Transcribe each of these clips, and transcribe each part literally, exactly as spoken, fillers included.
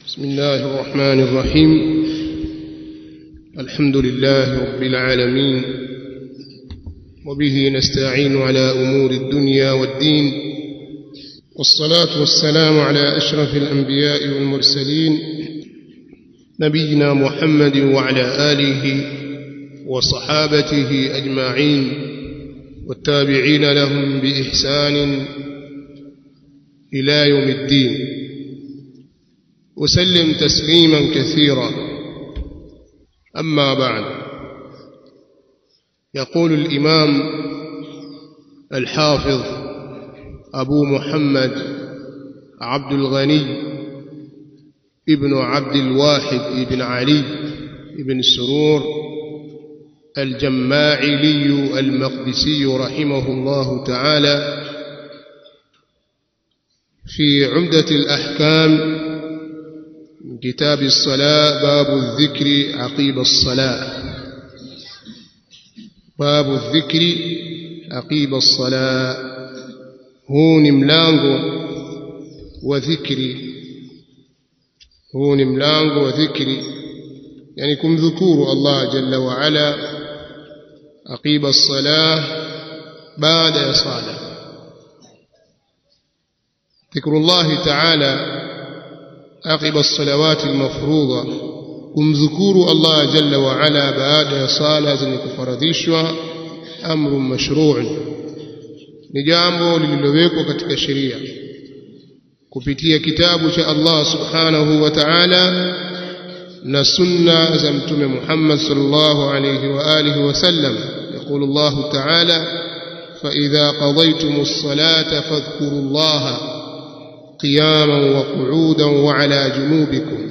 بسم الله الرحمن الرحيم. الحمد لله رب العالمين، وبه نستعين على أمور الدنيا والدين، والصلاة والسلام على أشرف الأنبياء والمرسلين نبينا محمد وعلى آله وصحابته أجمعين والتابعين لهم بإحسان إلى يوم الدين، وسلم تسليما كثيرا. أما بعد، يقول الإمام الحافظ أبو محمد عبد الغني ابن عبد الواحد ابن علي ابن سرور الجماعلي المقدسي رحمه الله تعالى في عمدة الأحكام كتاب الصلاة: باب الذكر عقيب الصلاة. باب الذكر عقيب الصلاة. هو ملango وذكري، هو ملango وذكري، يعني kumdhukuru Allah jalla wa ala عقيب الصلاة بعد الصلاة. ذكر الله تعالى عقب الصلوات المفروضة، kumdhukuru Allah jalla wa ala baada ya sala zenye kufaradhishwa, amru mashru', ni jambo lililowekwa katika sheria kupitia kitabu cha Allah subhanahu wa ta'ala na sunna za mtume Muhammad sallallahu alayhi wa alihi wasallam. يقول الله تعالى: فإذا قضيتم الصلاة فاذكروا الله قياما وقعودا وعلى جنوبكم.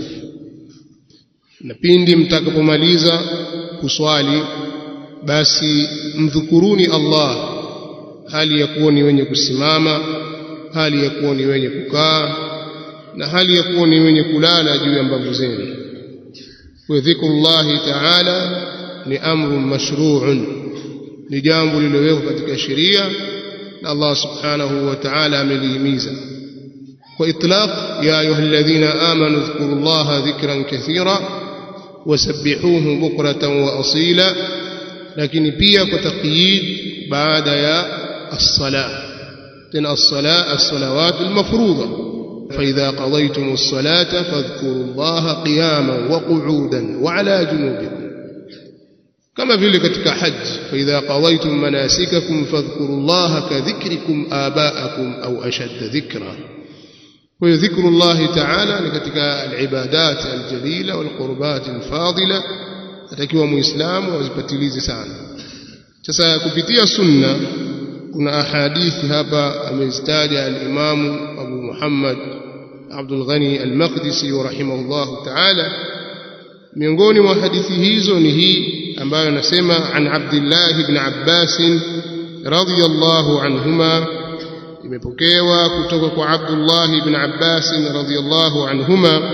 na pindi mtakapomaliza kuswali basi mdhukuruni Allah hali ya kuwa ni wenye kusimama, hali ya kuwa ni wenye kukaa, na hali ya kuwa ni wenye kulala juu ya mbavu zenu. Wa dhikrullahi ta'ala ni amru mashru'un, ni jambo lililowekwa katika sheria na Allah subhanahu wa ta'ala amelihimiza kwa itlaq: ya ayyuhalladhina amanu dhkurullaha dhikran kathira wasabbihuhu bukratan wa asila. lakini pia kwa taqyid baada ya as-salah, tena as-salah as-salawat al-mafruḍa: fa idha qadaytum as-salata fadhkurullaha qiyaman wa qu'udan wa 'ala junubikum. kama vile katika haji: fa idha qadaytum manasikakum fadhkurullaha ka dhikrikum aba'akum au ashadda dhikra. kwa dhikru Allah ta'ala ni katika al-ibadat al-jalila wal-qurbat al-fadila, atakiwa muislamu azipatilize sana. Sasa kupitia sunna kuna ahadithi hapa amezitaja al-Imam Abu Muhammad Abdul Ghani al-Maqdisi rahimahullah ta'ala. miongoni mwa hadithi hizo ni hii ambayo nasema: an Abdullah ibn Abbas radhiyallahu anhuma, imepokewa kutoka kwa Abdullah ibn Abbas radhiyallahu anhuma,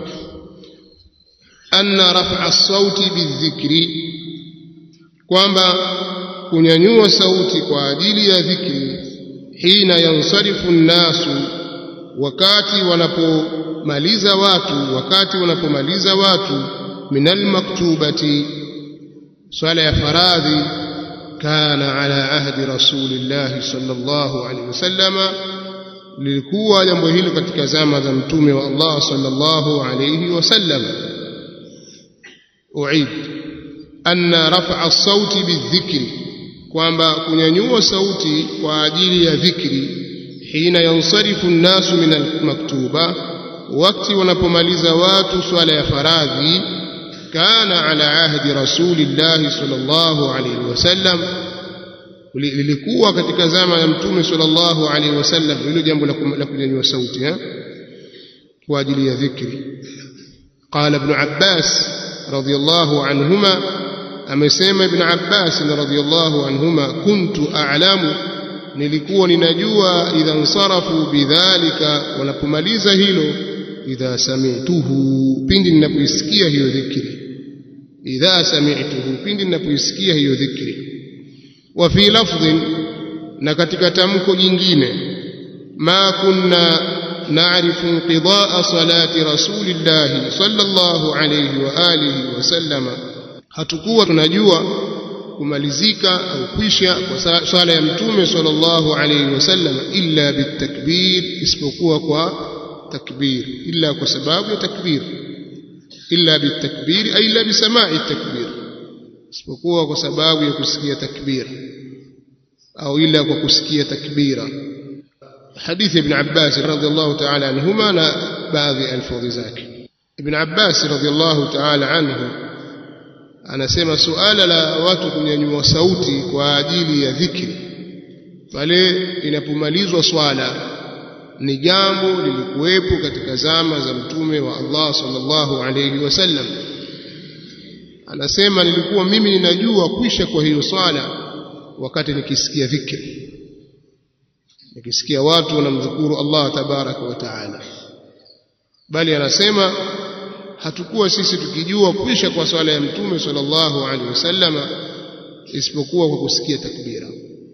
anna raf'a as-sauti bidhikri, kwamba kunyanyua sauti kwa ajili ya dhikri, hina yansarifu an-nasu, wakati wanapomaliza watu, wakati wanapomaliza watu, minal maktubati, swala ya faradhi, kana ala ahdi rasulillahi sallallahu alaihi wasallama, lilikuwa jambo hilo katika zama za mtume wa Allah sallallahu alaihi wasallam. uid anna raf'a as-sauti bidhikri, kwamba kunyanyua sauti kwa ajili ya dhikri, hina yansarifu an-nasu min al-maktuba, wakati wanapomaliza watu swala ya faradhi, kana ala ahdi rasulillahi sallallahu alayhi wasallam, lilikuwa katika zama ya mtume sallallahu alayhi wasallam hilo jambo la kunyanyua sauti kwa ajili ya dhikri. qala ibn Abbas radiyallahu anhuma, amesema ibn Abbas radiyallahu anhuma: kuntu a'lamu, nilikuwa ninajua, idha nsarafu bidhalika, wanapomaliza hilo, idha sami'tuhu, pindi ninapoisikia hiyo dhikri, idha sami'tuhu, pindi ninapoisikia hiyo dhikri. wa fi lafdhin, na katika tamko jingine: ma kunna نعرف انقضاء صلاة رسول الله صلى الله عليه وآله وسلم hatakuwa tunajua kumalizika au kwisha kwa swala ya mtume sallallahu alayhi wasallam illa bitakbir isipokuwa kwa takbir illa kwa sababu ya takbir illa bitakbir ay illa bisama'i takbir isipokuwa kwa sababu ya kusikia takbir au illa kwa kusikia takbira حديث ابن عباس رضي الله تعالى عنهما بعض الفاظ ذاك ابن عباس رضي الله تعالى عنه anasema suala la watu kunyanyua sauti kwa ajili ya dhikri pale inapomalizwa swala ni jambo lilikuwepo katika zama za mtume wa Allah sallallahu alayhi wasallam. Anasema nilikuwa mimi ninajua kwisha kwa hiyo swala wakati nikisikia dhikri, nikisikia watu wanamdhukuru Allah tabaraka wa taala. Bali anasema hatukuwa sisi tukijua kwisha kwa swala ya mtume sallallahu alaihi wasallam isipokuwa kwa kusikia takbira.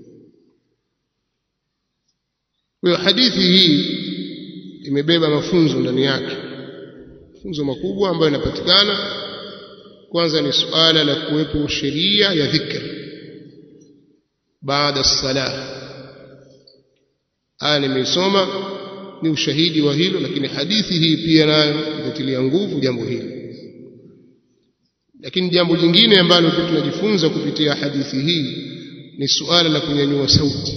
Kwa hadithi hii imebeba mafunzo ndani yake, mafunzo makubwa ambayo yanapatikana. Kwanza ni suala la kuwepo sheria ya dhikr baada as-salah. Aya nimeisoma ni ushahidi wa hilo, lakini hadithi hii pia nayo inatilia nguvu jambo hili. Lakini jambo jingine ambalo tunajifunza kupitia hadithi hii ni suala la kunyanyua sauti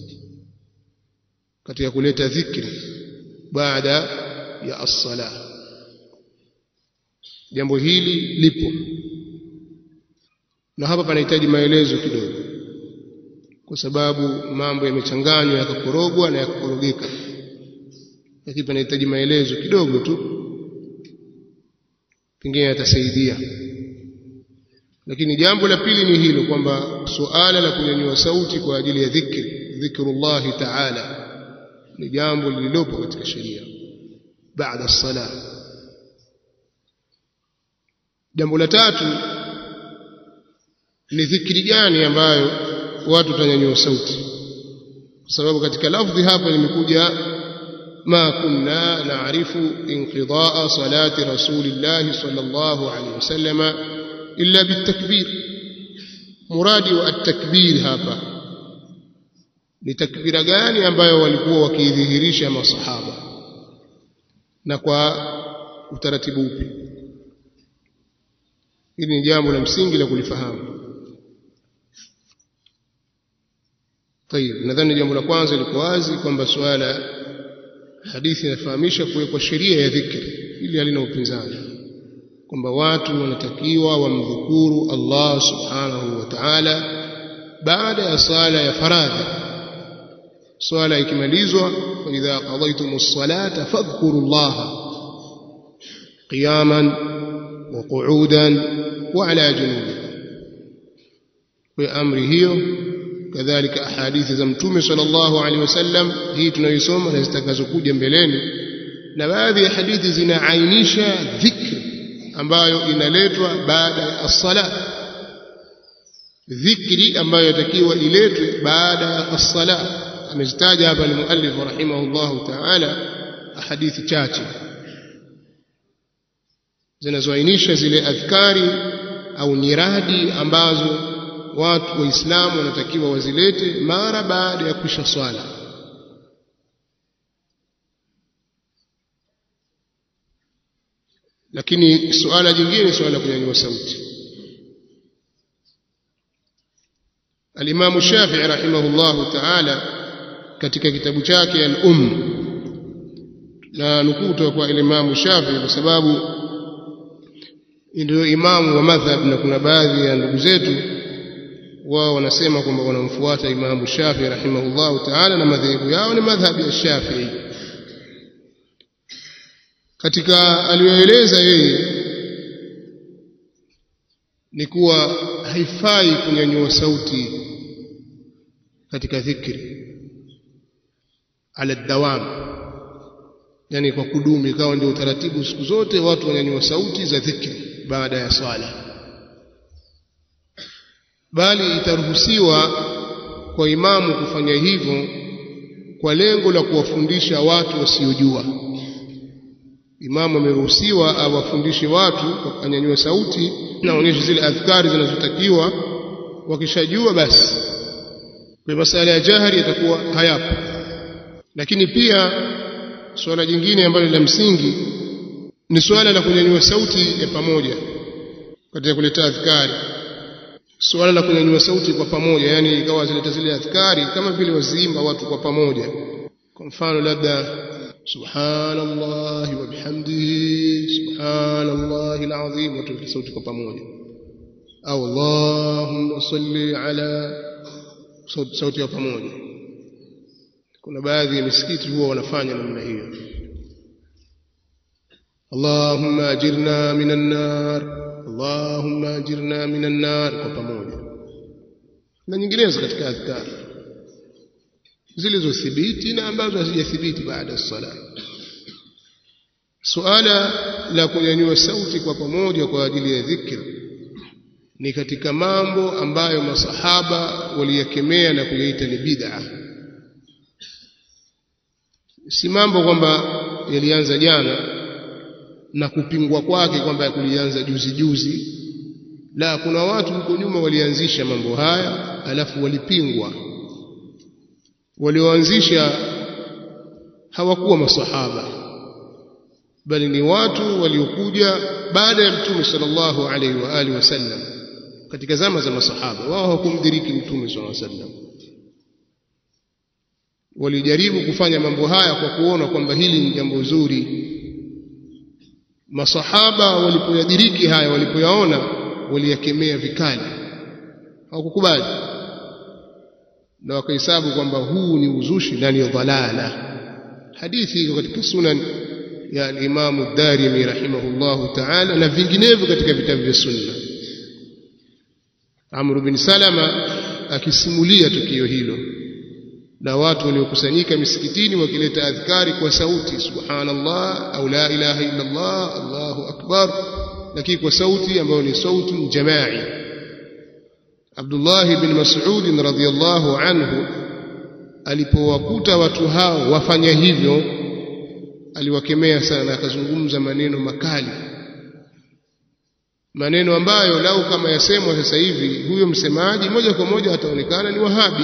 katika kuleta dhikri baada ya as-salah. Jambo hili lipo na hapa panahitaji maelezo kidogo, kwa sababu mambo yamechanganywa yakakorogwa na yakakorogeka, lakini panahitaji maelezo kidogo tu, pengine yatasaidia. Lakini jambo la pili ni hilo kwamba suala la kunyanyua sauti kwa ajili ya dhikri, dhikrullah ta'ala, ni jambo lililopo katika sheria baada as-salah. Jambo la tatu ni dhikri gani ambayo watu watanyanyua sauti, kwa sababu katika lafzi hapa limekuja ma kunna na'rifu inqidaa salati rasulillah sallallahu alayhi wasallam illa bitakbir. Muradi wa at-takbir hapa ni takbira gani ambayo walikuwa wakidhihirisha masahaba na kwa utaratibu upi? Hili ni jambo la msingi la kulifahamu. Tayeb, nadhani jambo la kwanza liko wazi kwamba swala hadithi inafahamisha kuwekwa sheria ya dhikri, ili halina upinzani, kwamba watu wanatakiwa wamdhukuru Allah subhanahu wa ta'ala baada ya sala ya faradhi. Swala ikimalizwa, fa idha qadaytumus salata fadhkurullaha qiyaman wa qu'udan wa ala junubi. Kwa amri hiyo kadhalika ahadithi za mtume sallallahu alaihi wasallam hii tunayosoma na zitakazokuja mbeleni, na baadhi ya hadithi zinaainisha dhikri ambayo inaletwa baada ya as-sala, dhikri ambayo yatakiwa iletwe baada ya as-sala. Amezitaja hapa al-muallif rahimahullahu ta'ala hadithi chache zinazoainisha zile adhkari au nyiradi ambazo watu waislamu wanatakiwa wazilete mara baada ya kuisha swala. Lakini suala jingine, suala la kunyanyua sauti. Al-Imam Shafi'i rahimahullahu ta'ala katika kitabu chake Al-Umm, na nukuta kwa Imam Shafi'i kwa sababu ndio imamu wa madhhab, na kuna baadhi ya ndugu zetu wao wanasema kwamba wanamfuata Imam Shafi'i rahimahullahu ta'ala na madhehebu yao ni madhhabi ya Shafi'i. Katika aliyoeleza yeye ni kuwa haifai kunyanyua sauti katika dhikri ala dawam, yani kwa kudumu, ikawa ndio utaratibu siku zote watu wanyanyua sauti za dhikri baada ya swala, bali itaruhusiwa kwa imamu kufanya hivyo kwa lengo la kuwafundisha watu wasiojua. Imamu ameruhusiwa awafundishe watu kwa kunyanyua sauti na aonyeshe zile adhkari zinazotakiwa, wakishajua basi. Kwa masala ya jahari yatakuwa hayapo. Lakini pia swala jingine ambalo la msingi ni swala la kunyanyua sauti ya pamoja katika kuleta adhkari. Swala la kunyanyua sauti kwa pamoja, yani ikawa zileta zile adhkari kama vile waziimba watu kwa pamoja. Kwa mfano labda subhanallahi wa bihamdihi subhanallahi alazim, watu kwa sauti kwa pamoja, au allahumma salli ala, sauti sauti ya pamoja. Kuna baadhi ya misikiti huwa wanafanya namna hiyo, allahumma ajirna minan nar, allahumma ajirna minan nar, kwa pamoja, na nyinginezo katika adhkar zilizothibiti na ambazo hazijathibiti baada ya sala. Suala la kunyanyua sauti kwa pamoja kwa ajili ya dhikr ni katika mambo ambayo masahaba waliyakemea na kuyaita ni bid'a. Si mambo kwamba yalianza jana na kupingwa kwake kwamba kulianza juzi juzi. La, kuna watu huko nyuma walianzisha mambo haya alafu walipingwa. Walioanzisha hawakuwa masahaba, bali ni watu waliokuja baada ya Mtume sallallahu alaihi wa alihi wasallam, katika zama za masahaba. Wao hawakumdiriki Mtume sallallahu alaihi wasallam. Walijaribu kufanya mambo haya kwa kuona kwamba hili ni jambo zuri. Masahaba walipoyadiriki haya, walipoyaona, waliyakemea vikali, hawakukubali, na wakahesabu kwamba huu ni uzushi na ni dhalala. Hadithi iko katika sunan ya al-Imam ad-Darimi rahimahullahu ta'ala na vinginevyo katika vitabu vya sunna. Amr bin Salama akisimulia tukio hilo na watu waliokusanyika misikitini wakileta adhkari kwa sauti, subhanallah au la ilaha illa Allah, Allahu akbar, lakini kwa sauti ambayo ni sauti jamai. Abdullah ibn Mas'ud radhiyallahu anhu alipowakuta watu hao wafanya hivyo, aliwakemea sana, akazungumza maneno makali, maneno ambayo lau kama yasemwa sasa hivi, huyo msemaji moja kwa moja ataonekana ni wahabi.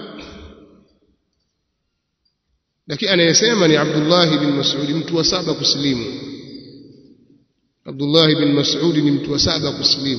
Lakini anayesema ni Abdullah ibn Mas'ud, mtu wa saba kusilimu. Abdullah ibn Mas'ud ni mtu wa saba kusilimu.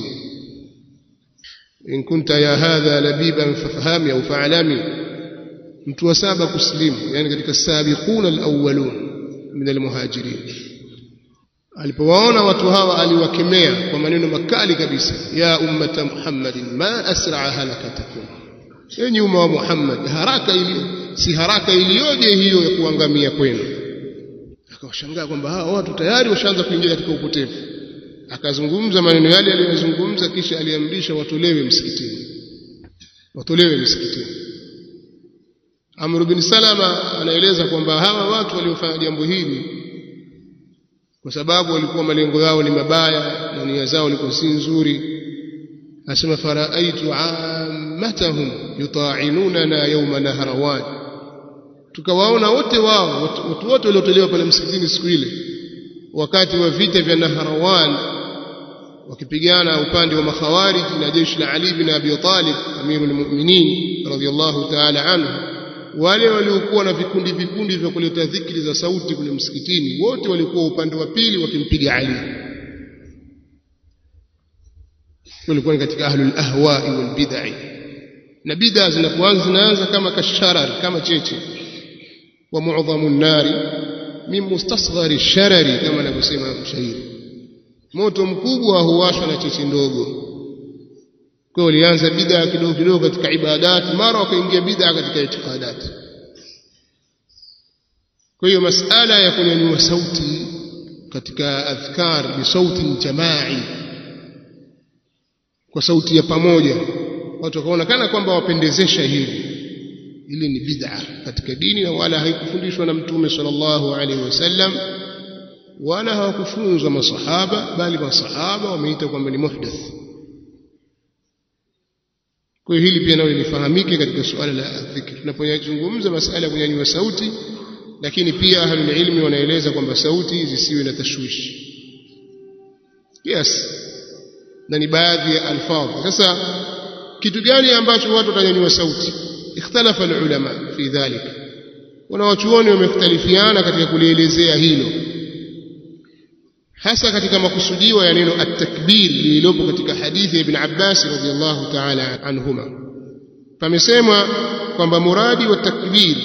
In kunta ya hadha labiban fafahami au fa'alami, mtu wa saba kusilimu, yani katika sabiquna alawwalun min almuhajirin. Alipowaona watu hawa aliwakemea kwa maneno makali kabisa, ya ummata Muhammadin ma asra'a halakatakum, enyi umma wa Muhammad, haraka ili si haraka iliyoje hiyo ya kuangamia kwenu. Akawashangaa kwamba hawa watu tayari washaanza kuingia katika upotevu. Akazungumza maneno yale aliyozungumza, kisha aliamrisha watolewe msikitini, watolewe msikitini. Amr bin Salama anaeleza kwamba hawa watu waliofanya jambo hili kwa sababu walikuwa malengo yao ni mabaya na nia zao walikuwa si nzuri. Asema faraaitu ammatahum yuta'inuna yawma nahrawan, tukawaona wote wao, watu wote waliotolewa pale msikitini siku ile wakati wa vita vya Nahrawan, wakipigana upande wa makhawarij na jeshi la Ali bin Abi Talib amirul mu'minin radhiyallahu ta'ala anhu. Wale waliokuwa na vikundi vikundi vya kuleta dhikri za sauti kule msikitini, wote walikuwa upande wa pili wakimpiga Ali. Walikuwa katika ahlul ahwa'i wal bid'ah, na bid'a zinapoanza zinaanza kama kasharar, kama cheche. Wa mu'dhamun nari min mustasghari sharari, kama anavyosema mshairi, moto mkubwa huwashwa na cheche ndogo. Kwa hiyo walianza bid'a kidogo kidogo katika ibadati, mara wakaingia bid'a katika itikadati. Kwa hiyo masala ya kunyanyua sauti katika adhkar bi sauti jamai, kwa sauti ya pamoja, watu wakaona kana kwamba wapendezesha hivi, ili ni bid'a katika dini na wala haikufundishwa na Mtume sallallahu alaihi wasallam, wala hawakufunzwa masahaba, bali masahaba wameita kwamba ni muhdath. Kwa hiyo hili pia nalo lifahamike katika suala la dhikr. Tunapozungumza masuala ya kunyanyua sauti, lakini pia ahlul ilmi wanaeleza kwamba sauti zisiwe na tashwishi. Yes. Na ni baadhi ya alfadhi. Sasa kitu gani ambacho watu watanyanyua sauti? Ikhtalafa ulama fi dhalika. Wanawachuoni wamekhtalifiana katika kulielezea hilo, hasa katika makusudio ya neno at-takbir lililopo katika hadithi ya Ibn Abbas radhiyallahu ta'ala anhuma. Pamesemwa kwamba muradi wa takbir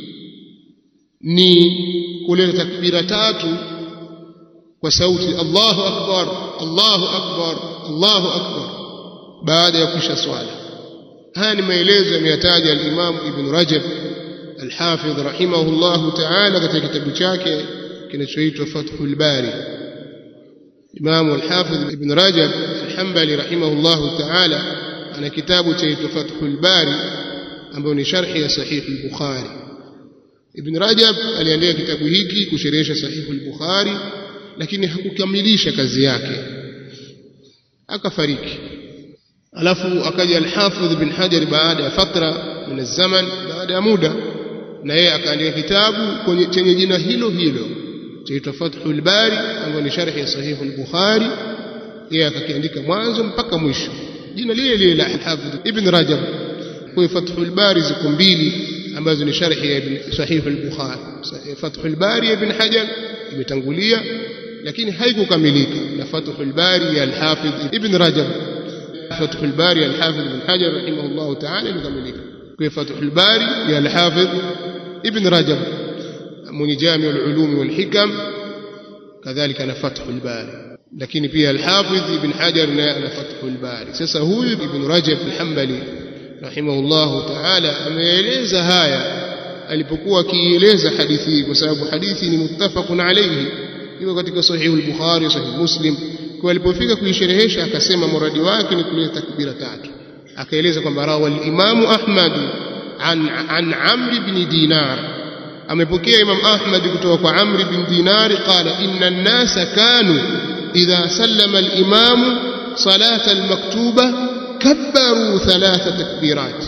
ni kuleta takbira tatu kwa sauti Allahu akbar, Allahu akbar, Allahu akbar baada ya kisha swala. Haya ni maelezo yameyataja al-Imam Ibn Rajab al-Hafidh rahimahullahu ta'ala katika kitabu chake kinachoitwa Fathul Bari. Imam al-Hafidh Ibn Rajab al-Hanbali rahimahullahu ta'ala ana kitabu chaitwa Fathul Bari ambayo ni sharhi ya Sahih al-Bukhari. Ibn Rajab aliandika kitabu hiki kusherehesha Sahih al-Bukhari, lakini hakukamilisha kazi yake, akafariki. Alafu akaja al-Hafidh Ibn Hajar baada ya fatra min az-zaman, baada ya muda, na yeye akaandika kitabu chenye jina hilo hilo chaitwa Fathul Bari ambayo ni sharhi ya Sahih al-Bukhari. Yeye akakiandika mwanzo mpaka mwisho, jina lile lile la Hafidh Ibn Rajab. Kwa Fathul Bari ziko mbili ambazo ni sharhi ya Sahih al-Bukhari. Fathul Bari Ibn Hajar imetangulia lakini haikukamilika, na Fathul Bari ya al-Hafidh Ibn Rajab, Fathul Bari ya al-Hafidh Ibn Hajar rahimahullahu ta'ala imekamilika. Kwa Fathul Bari ya al-Hafidh Ibn Rajab من جامع العلوم والحكم كذلك أنا فتح الباري، lakini pia al-Hafidh Ibn Hajar na ana Fathul Bari. Sasa huyu Ibn Rajab al-Hanbali rahimahullahu ta'ala ameeleza haya alipokuwa akieleza hadithi hii, kwa sababu hadithi ni muttafaqun alayhi, iko katika Sahih al-Bukhari, Sahih Muslim. Kwa alipofika kuisherehesha akasema muradi wake ni kuleta takbira tatu. Akaeleza kwamba rawa al-Imam Ahmad an an Amr ibn Dinar, amepokea Imam Ahmad kutoka kwa Amr ibn Dinar qala inna an-nasa kanu idha sallama al-imam salata al-maktuba kabbaru thalatha takbirat.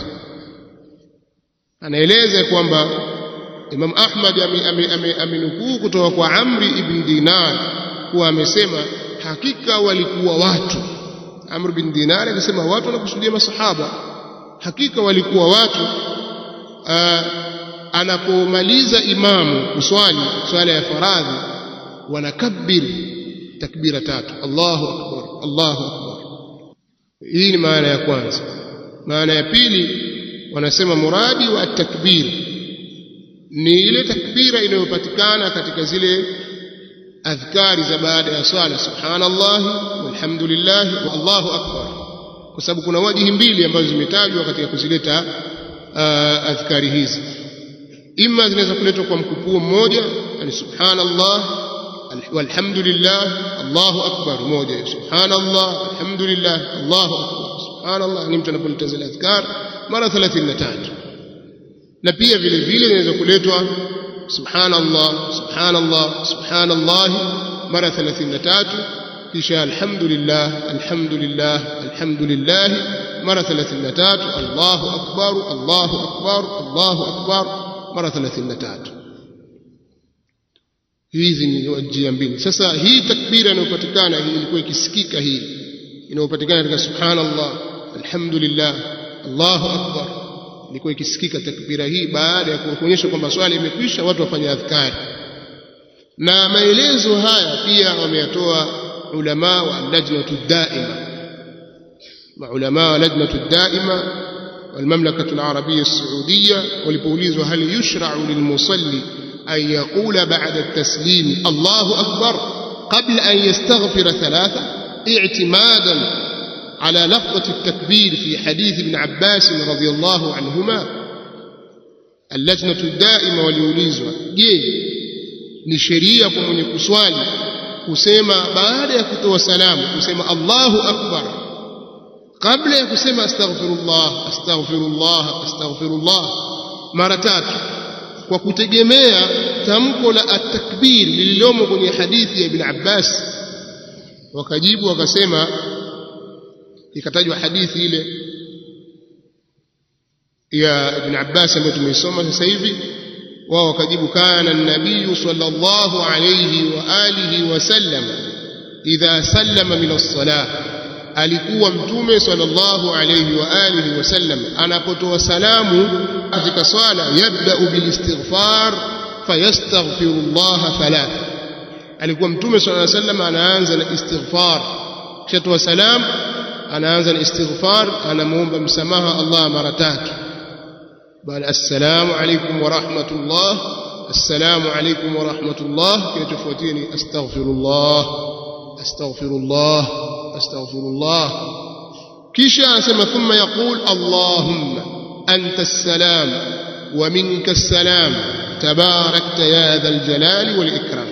Anaeleza kwamba Imam Ahmad amenukuu kutoka kwa Amr ibn Dinar kuwa amesema hakika walikuwa watu. Amr ibn Dinar akasema watu wanakusudia masahaba, hakika walikuwa watu uh, anapomaliza imamu kuswali swala ya faradhi wanakabir takbira tatu, Allahu akbar, Allahu akbar. Hii ni maana ya kwanza. Maana ya pili wanasema muradi wa takbir ni ile takbira inayopatikana katika zile adhkari za baada ya swala, subhanallah walhamdulillah wa Allahu akbar, kwa sababu kuna wajihi mbili ambazo zimetajwa katika kuzileta uh, adhkari hizi. Ima zinaweza kuletwa kwa mkupuo mmoja, yani subhanallah walhamdulillah Allahu akbar moja, subhanallah alhamdulillah Allahu akbar, subhanallah. Ni mtu anapolita zile adhkar mara thelathini na tatu. Na pia vile vile inaweza kuletwa subhanallah subhanallah subhanallah mara thelathini na tatu, kisha alhamdulillah alhamdulillah alhamdulillah mara thelathini na tatu, Allahu akbar Allahu akbar Allahu akbar mara thelathini na tatu. Hizi ni njia mbili. Sasa hii takbira inayopatikana hii ilikuwa ikisikika, hii inayopatikana katika subhanallah alhamdulillah Allahu akbar, ilikuwa ikisikika takbira hii baada ya kuonyesha kwamba swala imekwisha, watu wafanye adhkari. Na maelezo haya pia wameyatoa ulama wa lajnatu daima, maulama wa lajnatu daima والمملكة العربية السعودية, walipoulizwa hal yushra'u lilmusalli an yaqula ba'da at-taslim Allahu akbar qabla an yastaghfira thalatha i'timadan ala lafdhati at-takbir fi hadith ibn Abbas radhiyallahu anhuma. Al-lajnatu daima waliulizwa, je, ni sheria kwa mwenye kuswali kusema baada ya kutoa salamu kusema Allahu akbar kabla ya kusema astaghfirullah astaghfirullah astaghfirullah mara tatu, kwa kutegemea tamko la at-takbir lililomo kwenye hadithi ya Ibn Abbas? Wakajibu wakasema, ikatajwa hadithi ile ya Ibn Abbas ambayo tumeisoma sasa hivi, wao wakajibu kana an-nabiy sallallahu alayhi wa alihi wasallam idha sallama min as-salah, alikuwa mtume sallallahu alayhi wa alihi wasallam anapotoa salamu katika swala yabda'u bil istighfar fayastaghfirullah thalath, alikuwa mtume sallallahu alayhi wasallam anaanza na istighfar, kisha toa salamu anaanza na istighfar, anamuomba msamaha Allah mara tatu. Bal assalamu alaykum wa rahmatullah, assalamu alaykum wa rahmatullah, kinachofuatia ni astaghfirullah astaghfirullah astaghfirullah, kisha anasema thumma yaqul allahumma anta as-salam wa minka as-salam tabarakta ya dhal jalali wal ikram.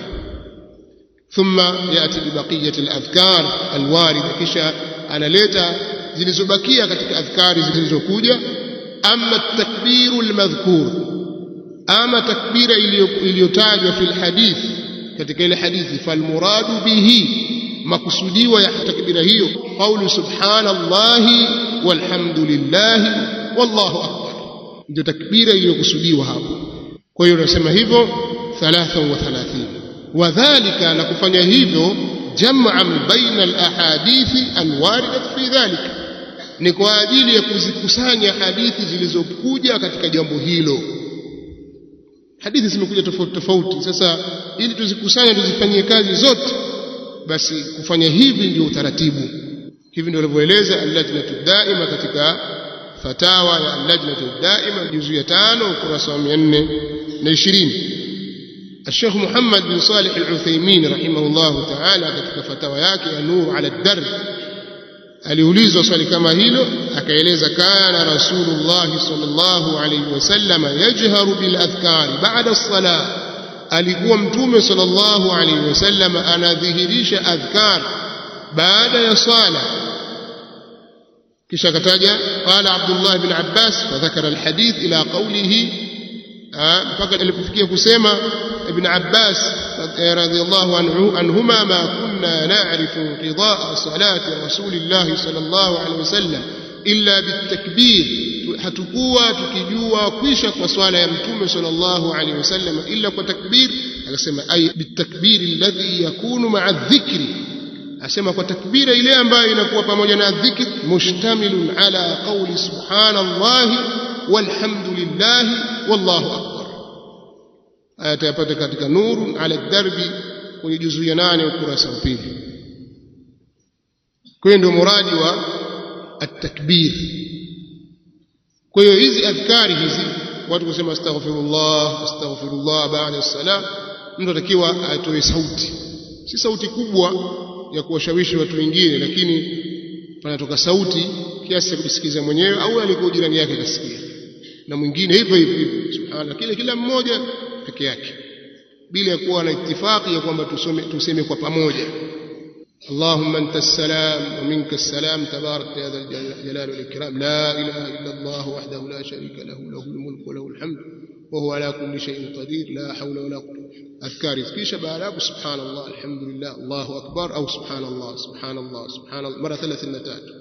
ثم يأتي ببقية الأذكار الواردة, kisha analeta zilizobakia katika adhkari zilizokuja. Amma at-takbiru al-madhkur, ama takbira iliyotajwa fil hadith, katika ile hadithi, falmuradu bihi, makusudiwa ya takbira hiyo, qawlu subhanallahi walhamdulillahi wallahu akbar, ndio takbira iliyokusudiwa hapo. Kwa hiyo tunasema hivyo thalatha wa thalathini, wadhālika, na kufanya hivyo jam'an baina al-ahadithi al-waridat fi dhalika, ni kwa ajili ya kuzikusanya hadithi zilizokuja katika jambo hilo. Hadithi zimekuja tofauti tofauti, sasa ili tuzikusanye tuzifanyie kazi zote, basi kufanya hivi ndio utaratibu. Hivi ndio alivyoeleza al-lajnatu daima katika fatawa ya al-lajnatu daima juzu ya tano ukurasa wa mia nne na ishirini. الشيخ محمد بن صالح العثيمين رحمه الله تعالى katika fatawa yake ya Nur ala ad-Darb aliulizwa swali kama hilo, akaeleza kana Rasulullah sallallahu alayhi wasallam yajharu bil adhkari ba'da as-salah, alikuwa mtume sallallahu alayhi wasallam anadhihirisha adhkar baada ya sala. kisha kataja qala Abdullah ibn Abbas fadhakara al-hadith ila qawlihi, mpaka alipofikia kusema Ibn Abbas radhiyallahu anhu anhuma ma kunna na'rifu qidaa salati rasulillah sallallahu alayhi wasallam illa bitakbir, hatukuwa tukijua kwisha kwa swala ya mtume sallallahu alayhi wasallam illa kwa takbir. Akasema ay bitakbir alladhi yakunu ma'a dhikri, asema kwa takbira ile ambayo inakuwa pamoja na dhikr, mushtamilun ala qawli subhanallahi walhamdulillahi wallahu akbar. Aya tayapata katika Nurun ala Darbi kwenye juzu ya nane ukurasa wa pili. Kwa hiyo ndio muradi wa at-takbir. Kwa hiyo hizi adhkari hizi, watu kusema astaghfirullah astaghfirullah baada ya salam, mtu atakiwa atoe sauti, si sauti kubwa ya kuwashawishi watu wengine, lakini panatoka sauti kiasi cha kujisikiza mwenyewe au alikuwa jirani yake kasikia, na mwingine hivyo hivyo, subhanallah, kile kila mmoja peke yake, bila kuwa na itifaki ya kwamba tusome tuseme kwa pamoja. Allahumma anta as-salam wa minka as-salam tabarakta ya dhal jalali wal ikram, la ilaha illa Allah wahdahu la sharika lahu, lahul mulku wa lahul hamd wa huwa ala kulli shay'in qadir, la hawla wa la quwwata. Adhkari kisha baada ya subhanallah alhamdulillah Allahu akbar, au subhanallah subhanallah subhanallah mara thelathini na tatu.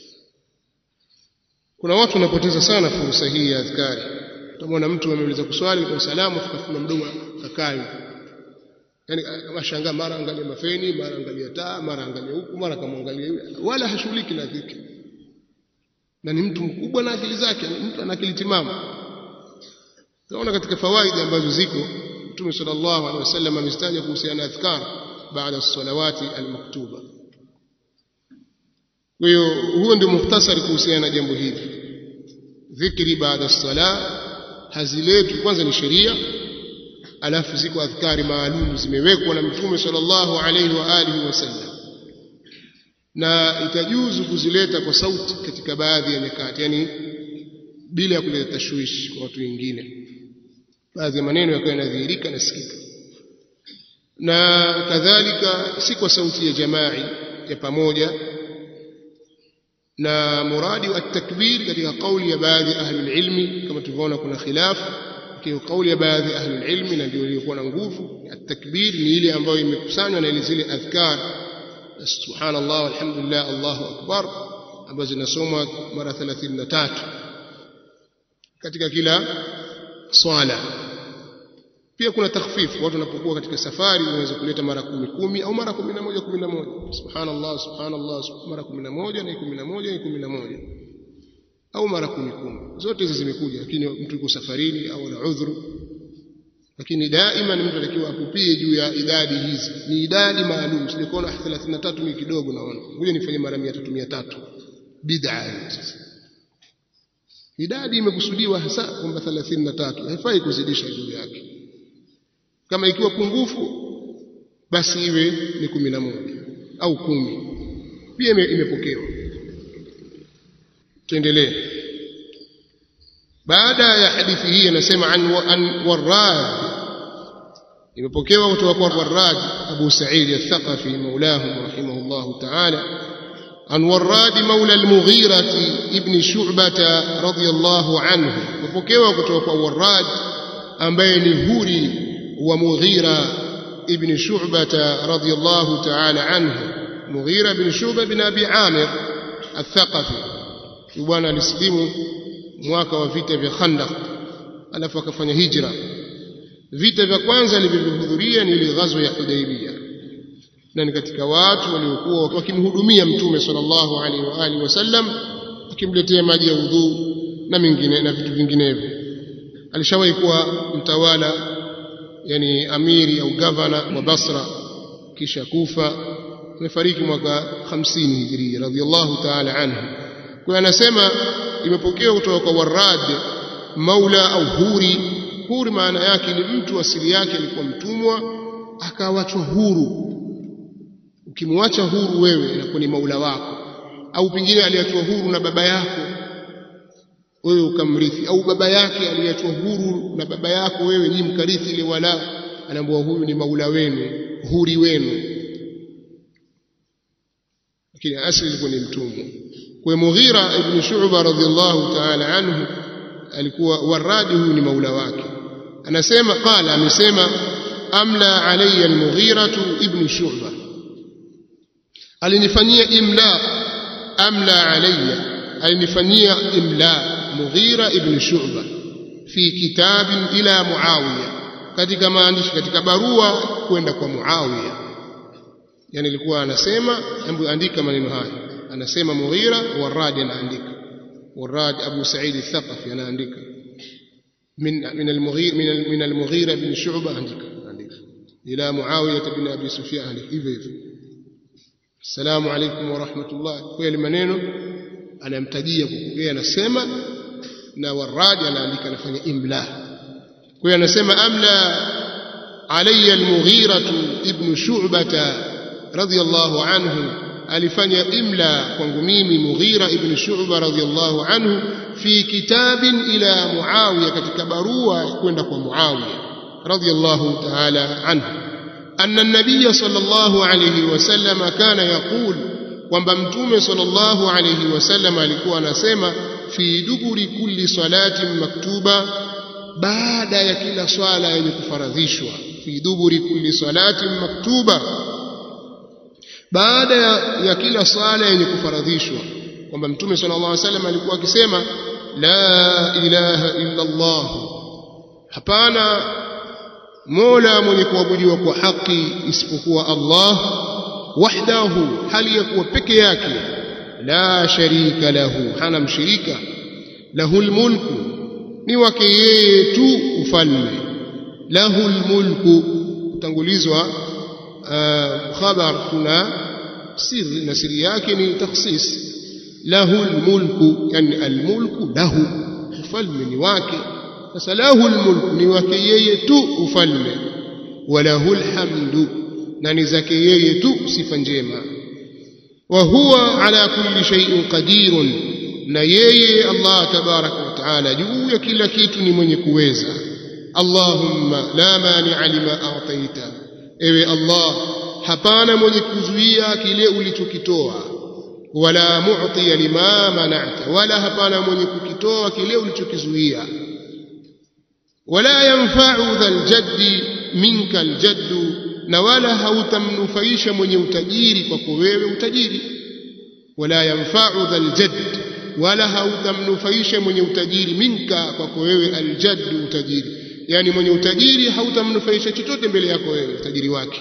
Kuna watu wanapoteza sana fursa hii ya adhkari. Utamwona mtu ameuliza kuswali kwa salamu akafunga mdomo kakai, yani mashangaa, mara angalia mafeni, mara angalia taa, mara angalia huku, mara kamwangalia yule, wala hashughuliki na dhikri, na ni mtu mkubwa na akili zake, mtu ana akili timamu. Tunaona katika fawaida ambazo ziko, Mtume sallallahu alaihi wasallam amestaja kuhusiana na adhkar baada as-salawati al-maktuba. Kwa hiyo huo ndio mukhtasari kuhusiana na jambo hili. Dhikri baada as-salah haziletwi, kwanza ni sheria, alafu ziko adhkari maalum zimewekwa na Mtume sallallahu alaihi wa alihi wasallam, na itajuzu kuzileta kwa sauti katika baadhi ya nyakati, yani bila ya kuleta tashwishi kwa watu wengine, baadhi ya maneno yakawa yanadhihirika na sikika. Na kadhalika si kwa sauti ya jamaa ya pamoja. Na muradi wa takbir katika kauli ya baadhi ya ahli ilmi, kama tulivyoona kuna khilaf kwa kauli ya baadhi ya ahli ilmi, na ndio iliyokuwa na nguvu. At-takbir ni ile ambayo imekusanywa na ile zile adhkar subhanallah walhamdulillah Allahu akbar, ambazo zinasomwa mara thelathini na tatu. katika kila swala. Pia kuna takhfifu, watu wanapokuwa katika safari wanaweza kuleta mara kumi kumi au mara kumi na moja kumi na moja, subhanallah subhanallah, mara kumi na moja na kumi na moja na kumi na moja, au mara kumi kumi. Zote hizo zimekuja, lakini mtu yuko safarini au ana udhuru. Lakini daima ni mtu atakiwa akupie juu ya idadi hizi, ni idadi maalum. Silikuona thelathini na tatu ni kidogo, naona ngoja nifanye mara mia tatu mia tatu, bid'a. Idadi imekusudiwa hasa kwamba thelathini na tatu, haifai kuzidisha juu yake. Kama ikiwa pungufu basi iwe ni kumi na moja au kumi, pia imepokewa. Tuendelee. baada ya hadithi hii anasema an Warrad, imepokewa kutoka kwa Warrad Abu Sa'id al-Thaqafi maulahum rahimahullah ta'ala, an Warrad maula al-Mughira ibn Shu'bah radiyallahu anhu, imepokewa kutoka kwa Warrad ambaye ni huri wa Mughira ibn Shu'bah radiyallahu ta'ala anhu. Mughira ibn Shu'bah bin Abi Amir al-Thaqafi, bwana alislimu mwaka wa vita vya Khandaq, alafu akafanya hijra. Vita vya kwanza alivyohudhuria ni ile ghazwa ya Hudaybiyah, na ni katika watu waliokuwa wakimhudumia Mtume sallallahu alaihi wa alihi wasallam, akimletea maji ya udhu na mingine na vitu vinginevyo. Alishawahi kuwa mtawala, yani amiri au gavana wa Basra, kisha Kufa. Amefariki mwaka hamsini Hijria radhiyallahu ta'ala anhu. Kwa anasema imepokewa kutoka kwa Warrad maula au huri. Huri maana yake ni mtu asili yake alikuwa mtumwa akawachwa huru. Ukimwacha huru wewe inakuwa ni maula wako, au pengine aliachwa huru na baba yako wewe ukamrithi, au baba yake aliachwa huru na baba yako wewe ni mkarithi ile, wala anaambiwa huyu ni maula wenu, huri wenu, lakini asili ilikuwa ni mtumwa. Kwa Mughira ibn Shu'bah radhiyallahu ta'ala anhu alikuwa Warrad, huyu ni maula wake. Anasema qala, amesema amla alayya al-Mughira ibn Shu'bah, alinifanyia imla. Amla alayya, alinifanyia imla Mughira ibn Shu'bah fi kitabin ila Muawiya, katika maandishi, katika barua kwenda kwa Muawiya. Yani ilikuwa anasema hebu andika maneno haya, anasema Mughira, Warrad anaandika, Warrad Abu Sa'id al-Thaqafi anaandika min min al-Mughira min min al-Mughira bin Shu'bah, andika andika ila Muawiya bin Abi Sufyan, hivyo hivyo, assalamu alaykum wa rahmatullah. Kwa ile maneno anamtajia kukugea, anasema, na Warrad anaandika, anafanya imla. Kwa hiyo anasema amla alayya al-Mughira ibn Shu'bah radiyallahu anhu, alifanya imla kwangu mimi Mughira ibn Shu'bah radhiyallahu anhu fi kitabin ila Muawiya, katika barua kwenda kwa Muawiya radhiyallahu ta'ala anhu, anna an-nabiy sallallahu alayhi wasallam kana yaqul, kwamba Mtume sallallahu alayhi wasallam alikuwa anasema fi duburi kulli salatin maktuba, baada ya kila swala yenye kufaradhishwa. Fi duburi kulli salatin maktuba, baada ya, ya kila swala yenye kufaradhishwa, kwamba Mtume sallallahu alaihi wasallam alikuwa akisema la ilaha illa Allah, hapana mola mwenye kuabudiwa kwa haki isipokuwa Allah, wahdahu, hali ya kuwa peke yake, la sharika lahu, hana mshirika, lahul mulku, ni wake yeye tu ufalme, lahul mulku, utangulizwa khabar kuna siri, na siri yake ni takhsis, lahul mulku, yani almulku lahu, ufalme ni wake. Sasa lahul mulku, ni wake yeye tu ufalme, walahul hamdu, na ni zake yeye tu sifa njema. Wa huwa ala kulli shay'in qadirun, na yeye Allah tabaraka wa taala juu ya kila kitu ni mwenye kuweza. Allahumma la mani'a lima a'taita, ewe Allah hapana mwenye kuzuia kile ulichokitoa, wala mu'tiya lima mana'ta, wala hapana mwenye kukitoa kile ulichokizuia. Wala yanfa'u dhal jaddi minka aljaddu, na wala hautamnufaisha mwenye utajiri kwako wewe utajiri. Wala yanfa'u dhal jadd, wala hautamnufaisha mwenye utajiri minka kwako wewe aljaddu utajiri, yani mwenye utajiri hautamnufaisha chochote mbele yako wewe utajiri wake.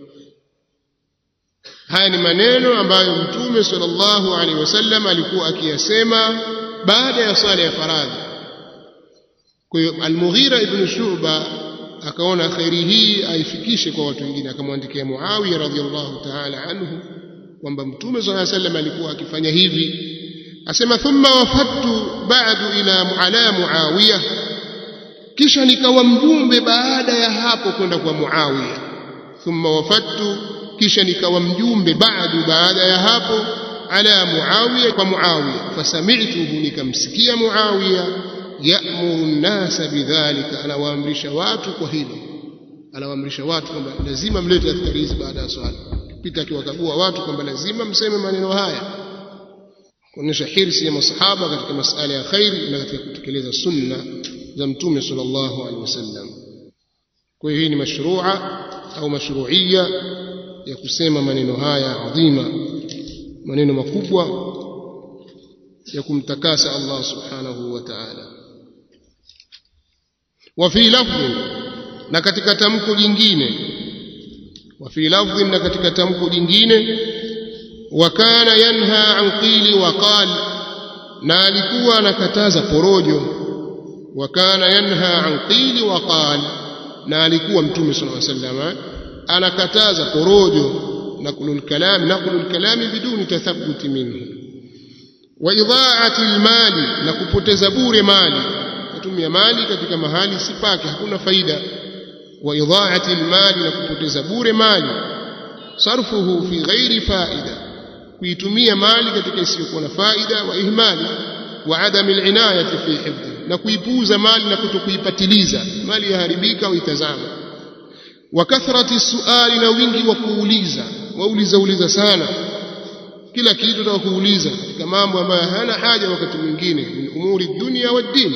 Haya ni maneno ambayo Mtume sallallahu alaihi wasallam alikuwa akiyasema baada ya swala ya faradhi. Kwa hiyo Al-Mughira ibn Shu'ba akaona khairi hii aifikishe kwa watu wengine, akamwandikia Muawiya radhiyallahu ta'ala anhu kwamba Mtume sallallahu alaihi wasallam alikuwa akifanya hivi. Asema thumma wafattu ba'du ila ala Muawiya, kisha nikawa mjumbe baada ya hapo kwenda kwa Muawiya. Thumma wafattu, kisha nikawa mjumbe baadu baada ya hapo ala Muawiya kwa Muawiya. Fasami'tuhu, nikamsikia Muawiya ya'muru an-nasa bidhalika, anawaamrisha watu kwa hilo, anawaamrisha watu kwamba lazima mlete adhkari hizi baada ya swala, pita akiwakagua watu kwamba lazima mseme maneno haya, kuonyesha hirsi ya masahaba katika masala ya khairi na katika kutekeleza sunna za Mtume sallallahu alaihi wasallam. Kwa hiyo hii ni mashrua au mashru'iyya ya kusema maneno haya adhima, maneno makubwa ya kumtakasa Allah subhanahu wa ta'ala. Wa fi lafdhin, na katika tamko jingine, wa fi lafdhin, na katika tamko jingine, wa kana yanha an qili wa qal, na alikuwa anakataza porojo. Wa kana yanha an qili wa qal, na alikuwa Mtume sallallahu alaihi wasallam anakataza porojo, naqlul kalam naqlul kalami biduni tathabbuti minhu, wa idha'ati almali, na kupoteza bure mali, kutumia mali katika mahali sipake, hakuna faida. Wa idha'ati almali, na kupoteza bure mali, sarfuhu fi ghairi faida, kuitumia mali katika isiyokuwa na faida. Wa ihmali wa adami alinayati fi hifdhi, na kuipuuza mali na kutokuipatiliza mali, yaharibika uitazama. Wa kathrati suali, na wingi wa kuuliza, wauliza uliza sana kila kitu unataka kuuliza katika mambo ambayo hana haja wakati mwingine, min umuri dunya wad din.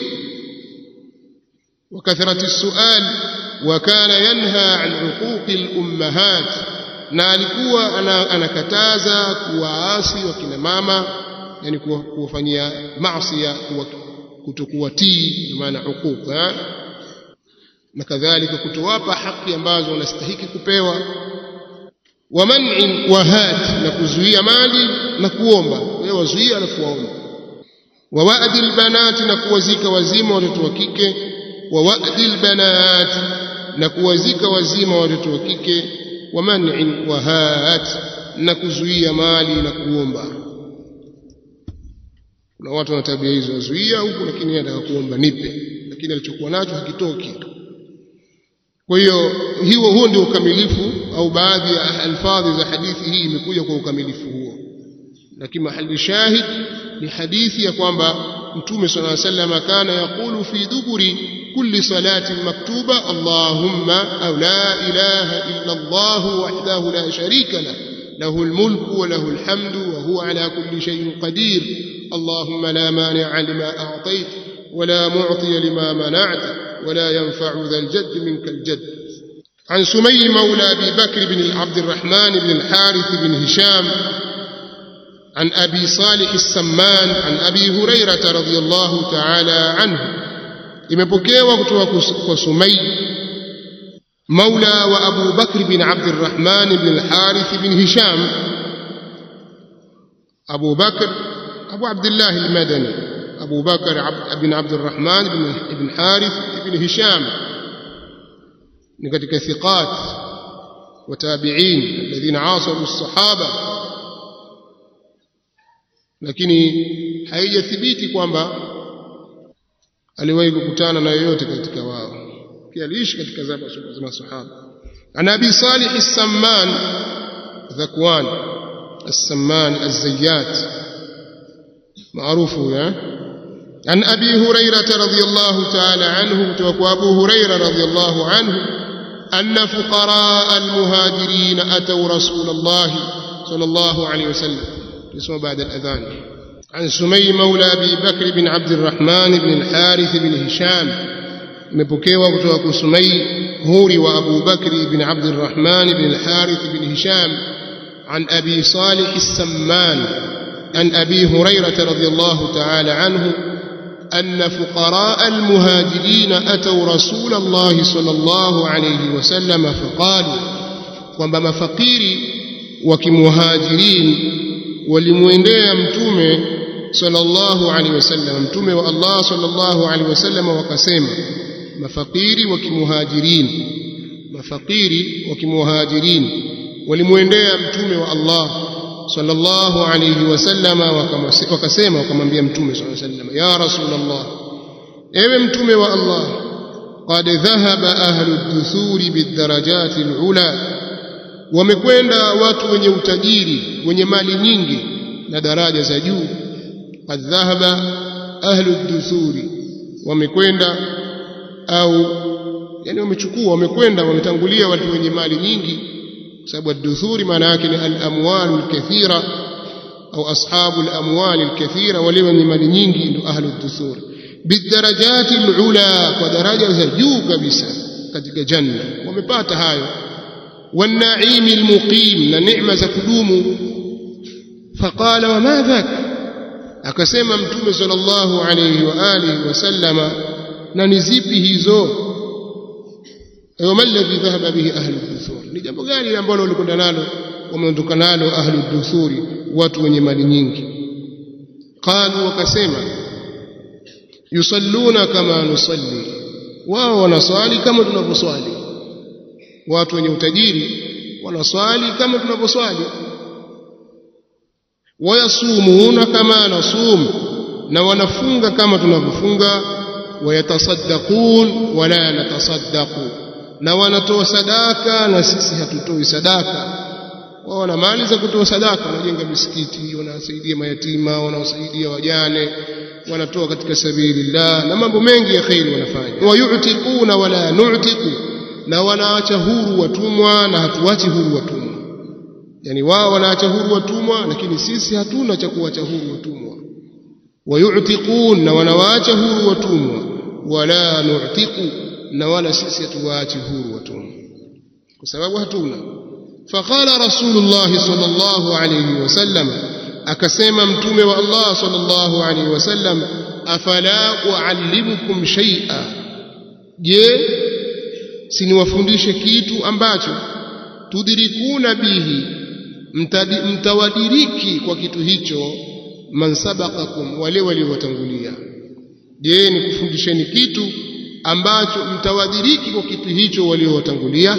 Wa kathrati sual, wa kana yanha an uquqi al ummahat, na alikuwa anakataza kuwaasi wakina mama, yani kuwafanyia maasi, kutokuwatii, maana uquq, na kadhalika kutowapa haki ambazo wanastahili kupewa. Wa man'in wa hat, na kuzuia mali na kuomba, wewe wazuia na kuomba. Wa wa'dil banati, na kuwazika wazima watoto wa kike. Wa wa'dil banati, na kuwazika wazima watoto wa kike. Wa man'in wa hat, na kuzuia mali na kuomba. Kuna watu wana tabia hizo, wazuia huku lakini yeye anataka kuomba nipe, lakini alichokuwa nacho hakitoki. Kwa hiyo hiyo huo ndio ukamilifu, au baadhi ya alfadhi za hadithi hii imekuja kwa ukamilifu huo. Lakini mahali shahid ni hadithi ya kwamba Mtume sallallahu alaihi wasallam kana yaqulu fi duburi kulli salatin maktuba, Allahumma aw la ilaha illa Allah wahdahu la sharika lahu, lahu almulku wa lahu alhamdu wa huwa ala kulli shay'in qadir, Allahumma la mani'a lima a'tayt wa la mu'tiya lima mana'ta ولا ينفع ذا الجد منك الجد. عن سمي مولى أبي بكر بن عبد الرحمن بن الحارث بن هشام عن أبي صالح السمان عن أبي هريرة رضي الله تعالى عنه. imepokewa kutoka kwa Sumay maula wa Abu Bakr bin Abd الرحمن بن الحارث بن هشام. أبو بكر أبو عبد الله المدني، أبو بكر بن عبد الرحمن بن حارث بن هشام، من katika ثقات وتابعين الذين عاصروا الصحابة، lakini haijathibiti kwamba aliwahi kukutana na yoyote katika wao, pia aliishi katika zama za masahaba. Ana Abi Salih as-Samman Dhakwan as-Samman az-Zayyat maarufu ya عن أبي هريرة رضي الله تعالى عنه، وأبو هريرة رضي الله عنه أن فقراء المهاجرين أتوا رسول الله صلى الله عليه وسلم، اسمه بعد الأذان. عن سمي مولى أبي بكر بن عبد الرحمن بن الحارث بن هشام، مبكيوا وتوكو سمي هوري وأبو بكر بن عبد الرحمن بن الحارث بن هشام عن أبي صالح السمان عن أبي هريرة رضي الله تعالى عنه أن فقراء المهاجرين أتوا رسول الله صلى الله عليه وسلم فقالوا kwamba mafakiri wa kimuhajirin walimuendea mtume sallallahu alaihi wasallam mtume wa Allah sallallahu alaihi wasallam wakasema mafakiri wa kimuhajirin mafakiri wa kimuhajirin walimuendea mtume wa Allah sallallahu alaihi wasallam wakasema wakamwambia mtume sallallahu alaihi wasallam ya rasulullah ewe mtume wa Allah qad dhahaba ahlu ad-duthuri bid-darajati al-ula wamekwenda watu wenye utajiri wenye mali nyingi na daraja za juu qad dhahaba ahlu ad-duthuri wamekwenda au yani wamechukua wamekwenda wametangulia watu wenye mali nyingi sababu ad-duthuri maana yake ni al-amwal al-kathira au ashabu al-amwal al-kathira wale wenye mali nyingi ndio ahlu ad-duthuri bidarajati al-ula kwa daraja za juu kabisa katika janna wamepata hayo wan-na'im al-muqim na neema za kudumu faqala wa ma dhak akasema mtume sallallahu alayhi wa alihi wasallama na ni zipi hizo وما الذي ذهب به أهل الدثور ni jambo gani ambalo walikwenda nalo wameondoka nalo ahli ad-duthuri watu wenye mali nyingi qalu wakasema yusalluna kama nusalli wao wanaswali kama tunavyoswali watu wenye utajiri wanaswali kama tunavyoswali wayasumuna kama nasum na wanafunga kama tunavyofunga wayatasaddaqun wala natasaddaqu na wanatoa sadaka na sisi hatutoi sadaka wao wana mali za kutoa sadaka wanajenga misikiti wanasaidia mayatima wanawasaidia wajane wanatoa katika sabilillah na mambo mengi ya khairi wanafanya wayu'tiquna wala nu'tiqu na wanaacha huru watumwa na hatuachi huru watumwa yani wao wanaacha huru watumwa lakini sisi hatuna cha kuacha huru watumwa wayu'tiqun na wanawaacha huru watumwa wala nu'tiqu na wala sisi hatuwaachi huru watumwa kwa sababu hatuna faqala rasulullah sallallahu alayhi wasallam akasema mtume wa Allah sallallahu alayhi wasallam afala uallimukum shay'a je siniwafundishe kitu ambacho tudirikuna bihi mtawadiriki kwa kitu hicho man sabaqakum wale waliowatangulia je nikufundisheni kitu ambacho mtawadiriki kwa kitu hicho waliowatangulia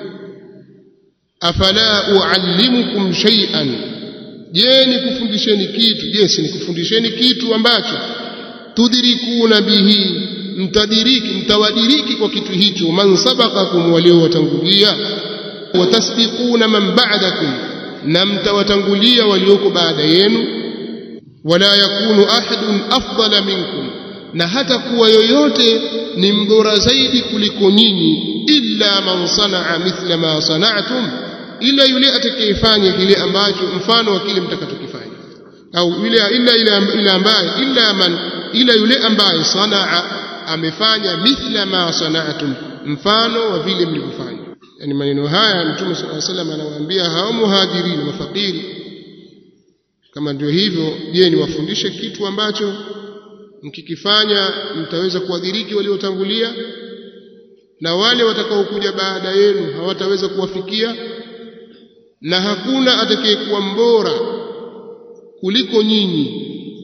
afala uallimukum shay'an je nikufundisheni kitu je si nikufundisheni kitu ambacho tudirikuna bihi mtadiriki mtawadiriki kwa kitu hicho man sabaqakum waliowatangulia watasbiquna man ba'dakum na mtawatangulia walioko baada yenu wala yakunu ahadun afdala minkum na hata kuwa yoyote ni mbora zaidi kuliko nyinyi illa man sanaa mithla ma sana'tum ila yule atakayefanya kile ambacho mfano wa kile mtakachokifanya au yule illa ila ambaye illa man ila yule ambaye sanaa amefanya mithla ma sana'tum mfano wa vile mlivyofanya yani maneno haya mtume sallallahu alaihi wasallam anawaambia hao muhajirin mafakiri kama ndio hivyo je ni wafundishe kitu ambacho mkikifanya mtaweza kuadhiriki waliotangulia na wale watakaokuja baada yenu hawataweza kuwafikia na hakuna atakayekuwa mbora kuliko nyinyi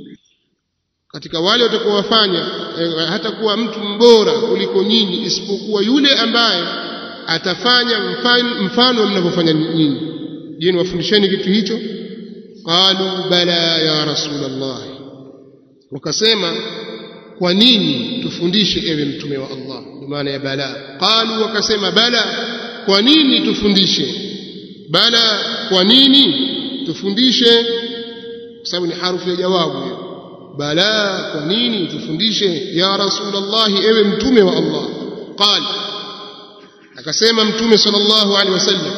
katika wale watakaowafanya eh, hata kuwa mtu mbora kuliko nyinyi isipokuwa yule ambaye atafanya mfano, mfano mnavyofanya nyinyi je niwafundisheni kitu hicho qalu bala ya rasulullah wakasema kwa nini tufundishe ewe mtume wa Allah kwa maana ya bala qalu wakasema bala kwa nini tufundishe bala kwa nini tufundishe kwa sababu ni harufu ya jawabu hiyo bala kwa nini tufundishe ya rasulullah ewe mtume wa Allah qala akasema mtume sallallahu alaihi wasallam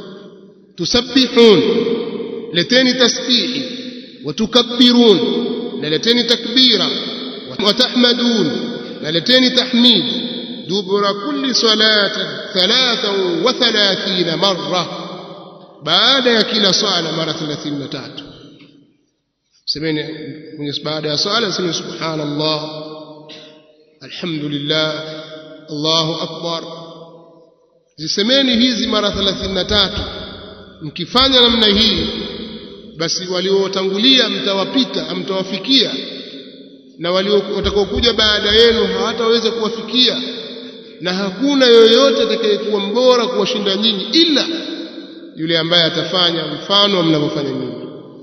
tusabbihun leteni tasbihi watukabbirun leteni takbira watahmadun leteni tahmid dubura kulli salati thalatha wa thalathina marra baada ya kila sala mara thelathini na tatu semeni kwenye baada ya swala semeni subhanallah alhamdulillah Allahu akbar zisemeni hizi mara thelathini na tatu mkifanya namna hii basi waliotangulia mtawapita mtawafikia na walio watakaokuja baada yenu hawataweza kuwafikia na hakuna yoyote atakayekuwa mbora kuwashinda nyinyi ila yule ambaye atafanya mfano mnavyofanya nyinyi.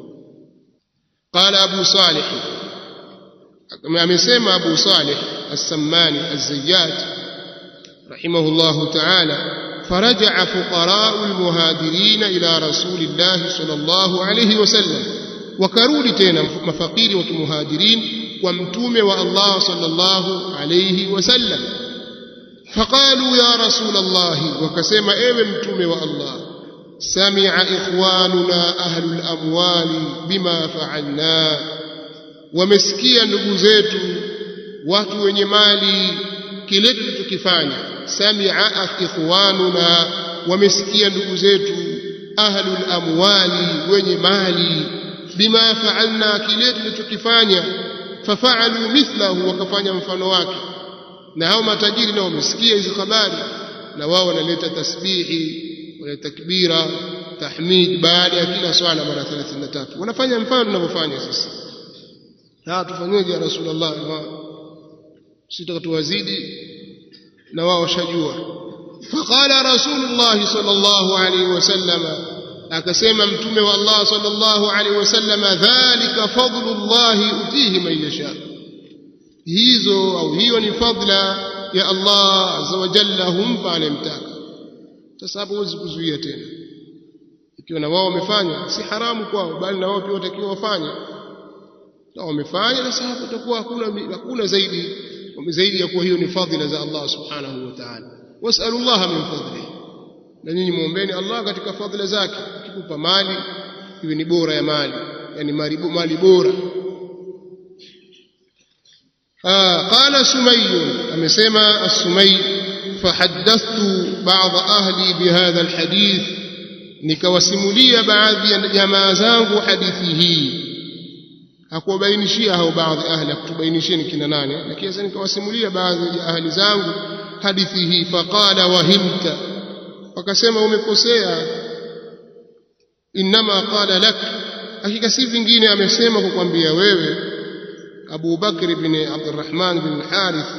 Qala Abu Salih amesema Abu Salih As-Sammani Az-Zayyat rahimahullahu ta'ala فرجع فقراء المهاجرين إلى رسول الله صلى الله عليه وسلم وكرود تينا مفقير وكمهاجرين ومتوم والله صلى الله عليه وسلم فقالوا يا رسول الله وكسم ايوه متوم والله سمع إخواننا أهل الأموال بما فعلنا ومسكيا ndugu zetu watu wenye mali kile tulichokifanya sami'a ikhwanuna wamesikia ndugu zetu ahlul amwali wenye mali bima fa'alna kile tulichokifanya fafa'alu mithlahu wakafanya mfano wake na hao matajiri nao wamesikia hizo habari na wao wanaleta tasbihi wala takbira tahmid baada ya kila swala mara thelathini na tatu wanafanya mfano tunavyofanya sisi na tufanyeje ya Rasulullah sitaka tuwazidi na wao washajua faqala Rasulullah sallallahu alayhi wasallam akasema mtume wa Allah sallallahu alayhi wasallam dhalika fadlullah utihi man yasha hizo au hiyo ni fadla ya Allah azza wa jalla humpa anemtaka sasa hapo huwezi kuzuia tena ikiwa na wao wamefanya si haramu kwao bali na wao pia watakiwa wafanye na wamefanya na sasa itakuwa hakuna hakuna zaidi zaidi ya kuwa hiyo ni fadhila za Allah subhanahu wa ta'ala wasallallahu min fadlihi na nyinyi muombeeni Allah katika fadhila zake akikupa mali iwe ni bora ya mali yani mali bora ah qala Sumay amesema as-Sumay fahaddathtu ba'd ahli bihadha alhadith nikawasimulia baadhi ya jamaa zangu hadithi hii hakuwabainishia hao baadhi ahli kutubainisheni kina nani lakini sasa nikawasimulia baadhi ya ahli zangu hadithi hii faqala wahimta wakasema umekosea inma qala lak hakika si vingine amesema kukwambia wewe Abu Bakr ibn Abdurrahman ibn Harith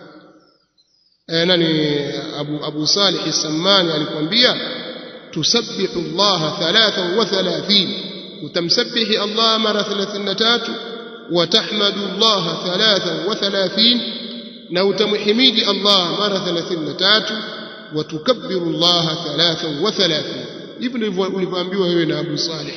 nani Abu Abu Salih As-Sammani alikwambia tusabbihu Allah thalatha wa thalathin utamsabbihi Allah mara thelathini na tatu watahmadu Allah thalatha wa thalathin na utamhimidi Allah mara thelathini na tatu watukabbiru Allah thalatha wa thalathin hivi ndivyo ulivyoambiwa wewe na Abu Salih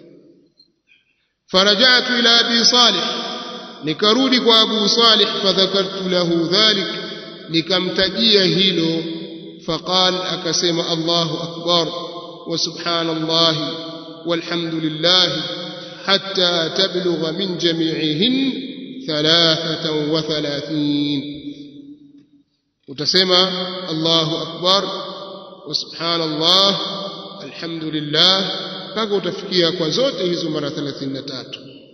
farajatu ila Abi Salih nikarudi kwa Abu Salih fadhakartu lahu dhalik nikamtajia hilo faqal akasema Allahu akbar wa subhanallahi والحمد لله حتى تبلغ من جميعهن ثلاثة وثلاثين وتسمى الله أكبر وسبحان الله الحمد لله فقو تفكيها كوزوته زمرة ثلاثين نتات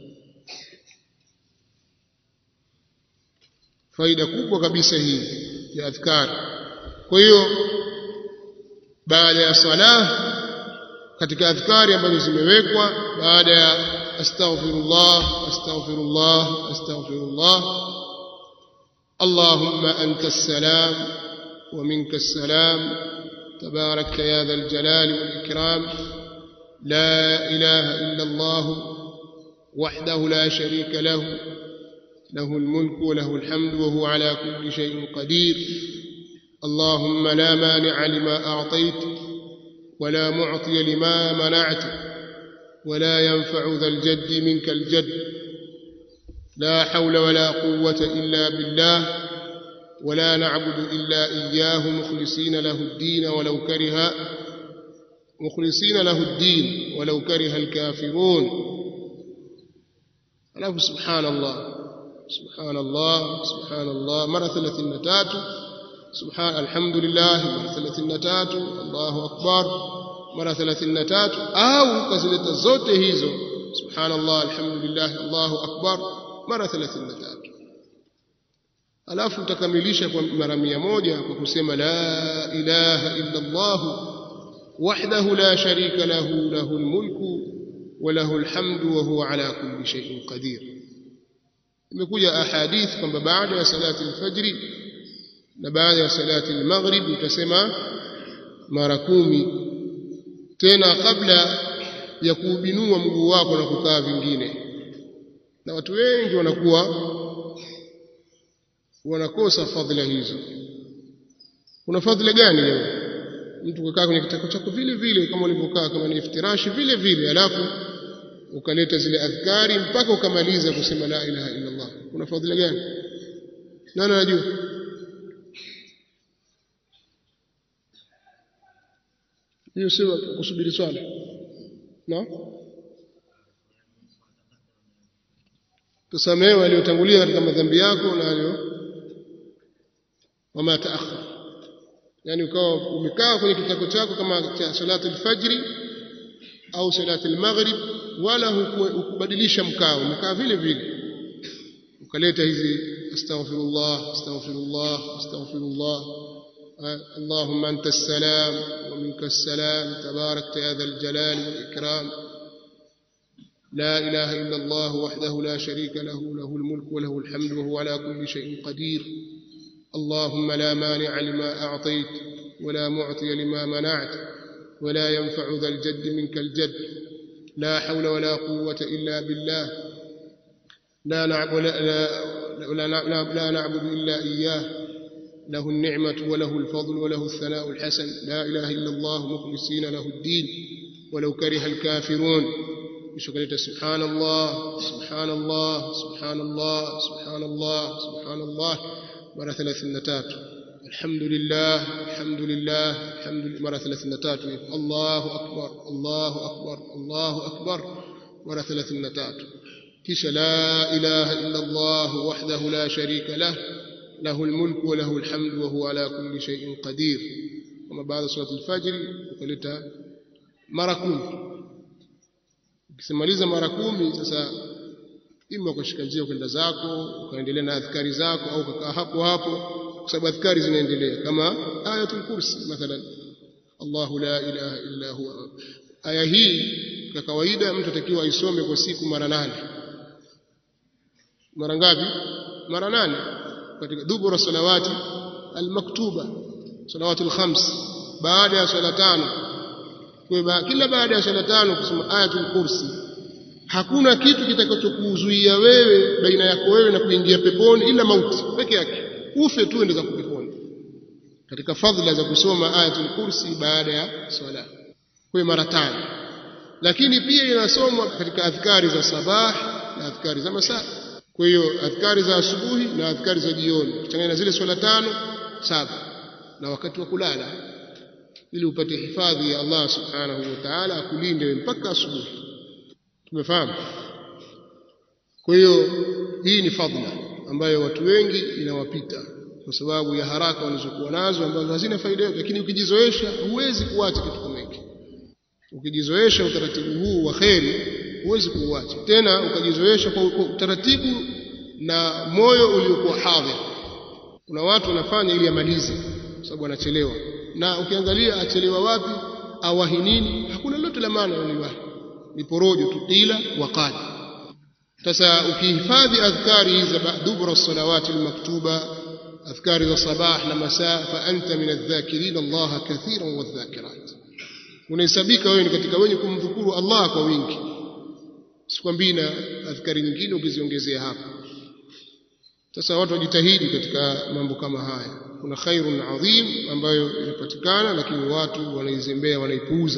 فإذا كوبوا كبيسة هي يا أذكار كويو بعد الصلاة katika adhkari ambazo zimewekwa baada ya astaghfirullah astaghfirullah astaghfirullah Allahumma anta as-salam wa minka as-salam tabarakta ya dhal jalali wal ikram la ilaha illa Allah wahdahu la sharika lahu lahu al-mulku wa lahu al-hamdu wa huwa ala kulli shay'in qadir Allahumma la mani'a lima a'tayta ولا معطي لما منعت ولا ينفع ذا الجد منك الجد لا حول ولا قوة إلا بالله ولا نعبد إلا إياه مخلصين له الدين ولو كره مخلصين له الدين ولو كره الكافرون ألف سبحان الله سبحان الله سبحان الله مرة ثلاثين تاتو سبحان الحمد لله مرة ثلاثين تاتو الله أكبر مرة ثلاثين تاتو أو كزلت الزوت هيزو subhanallah alhamdulillah Allahu akbar mara thelathini na tatu. alafu utakamilisha kwa mara mia moja kwa kusema la ilaha illa Allah wahdahu la sharika lahu lahul mulku wa lahul hamdu wa huwa ala kulli shay'in qadir. imekuja ahadith kwamba baada ya salati al-fajr na baada ya salati al-maghrib utasema mara kumi, tena kabla ya kuubinua mguu wako na kukaa vingine. Na watu wengi wanakuwa wanakosa fadhila hizo. Kuna fadhila gani leo mtu kukaa kwenye kitako chako vile vile kama ulivyokaa, kama ni iftirashi vile vile, alafu ukaleta zile adhkari mpaka ukamaliza kusema la ilaha illa Allah? Kuna fadhila gani? Nani anajua? hiyo sio kusubiri swala na kusamehewa aliyotangulia katika madhambi yako na aliyo wama taakhir. yani ukawa umekaa kwenye kitako chako kama cha salatu al-fajr au salatu al-maghrib, wala hukubadilisha mkao, umekaa vile vile ukaleta hizi astaghfirullah astaghfirullah astaghfirullah اللهم أنت السلام ومنك السلام تبارك يا ذا الجلال والإكرام لا إله إلا الله وحده لا شريك له له الملك وله الحمد وهو على كل شيء قدير اللهم لا مانع لما أعطيت ولا معطي لما منعت ولا ينفع ذا الجد منك الجد لا حول ولا قوة إلا بالله لا نعبد, لا, لا, لا, لا نعبد إلا إياه له النعمة وله الفضل وله الثناء الحسن لا إله إلا الله مخلصين له الدين ولو كره الكافرون. بشكل سبحان الله سبحان الله سبحان الله سبحان الله سبحان الله مرة ثلاثين تات. الحمد لله الحمد لله الحمد لله مرة ثلاثين تات. الله أكبر الله أكبر الله أكبر مرة ثلاثين تات. كش لا إله إلا الله وحده لا شريك له له الملك وله الحمد وهو على كل شيء قدير. وما بعد صلاة الفجر وقلتها mara kumi. Ukisimaliza mara kumi sasa ima ukashika njia kwenda zako ukaendelea na adhkari zako au ukakaa hapo hapo kwa sababu adhkari zinaendelea kama ayatul kursi mathalan Allahu la ilaha illa huwa. Aya hii kwa kawaida mtu atakiwa aisome kwa siku mara nane. Mara ngapi? Mara nane katika dubura salawati almaktuba salawatul khams, baada ya swala tano. Kwa kila baada ya swala tano kusoma ayatul kursi, hakuna kitu kitakachokuzuia wewe baina yako wewe na kuingia peponi ila mauti peke yake, ufe tu endeza peponi. Katika fadhila za kusoma ayatul kursi baada ya swala kwa mara tano. Lakini pia inasomwa katika adhkari za sabah na adhkari za masaa. Kwa hiyo adhkari za asubuhi na adhkari za jioni kuchanganya na zile swala tano saba na wakati wa kulala, ili upate hifadhi ya Allah subhanahu wa ta'ala akulinde mpaka asubuhi. Tumefahamu? Kwa hiyo hii ni fadhila ambayo watu wengi inawapita kwa sababu ya haraka walizokuwa nazo ambazo hazina faida, lakini ukijizoesha huwezi kuacha kitu kama hiki. Ukijizoesha utaratibu huu wa khairi huwezi kuuacha tena, ukajizoesha kwa utaratibu na moyo uliokuwa hadhir. Kuna watu wanafanya ili amalize kwa sababu wanachelewa, na ukiangalia achelewa wapi awahi nini, hakuna lolote la maana uliwahi, ni porojo tu ila waqad. Sasa ukihifadhi adhkari za dubura salawati almaktuba, adhkari za sabah na masaa, fa anta min adh-dhakirin Allah kathiran wadh-dhakirat, unahesabika wewe ni katika wenye kumdhukuru Allah kwa wingi. Sikwambii na adhkari nyingine ukiziongezea hapo. Sasa watu wajitahidi katika mambo kama haya. Kuna khairun adhim ambayo inapatikana, lakini watu wanaizembea, wanaipuuza.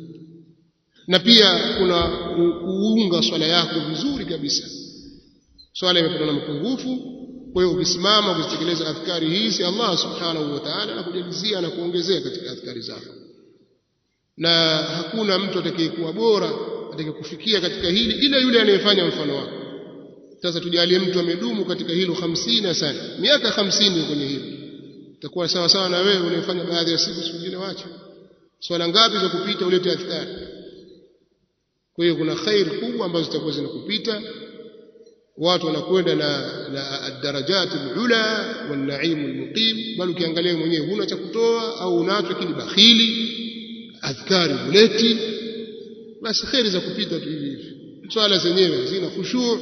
Na pia kuna kuunga swala yako vizuri kabisa. Swala imepata na mapungufu, kwa hiyo ukisimama ukitekeleza adhkari hizi, Allah subhanahu wa ta'ala anakujalizia na kuongezea katika adhkari zako. Na hakuna mtu atakayekuwa bora atakayekufikia katika hili ila yule anayefanya mfano wako. Sasa tujalie mtu amedumu katika hilo hamsini sana, miaka hamsini kwenye hilo, itakuwa sawa sawa na wewe unayefanya baadhi ya siku siku nyingine waache. Swala ngapi za kupita ulete adhkari? Kwa hiyo kuna khair kubwa ambazo zitakuwa zinakupita, watu wanakwenda na na darajat al-ula wal na'im al-muqim, bali ukiangalia mwenyewe huna cha kutoa au unacho kile bakhili, adhkari uleti, basi khair za kupita tu hivi hivi. Swala zenyewe zina khushu',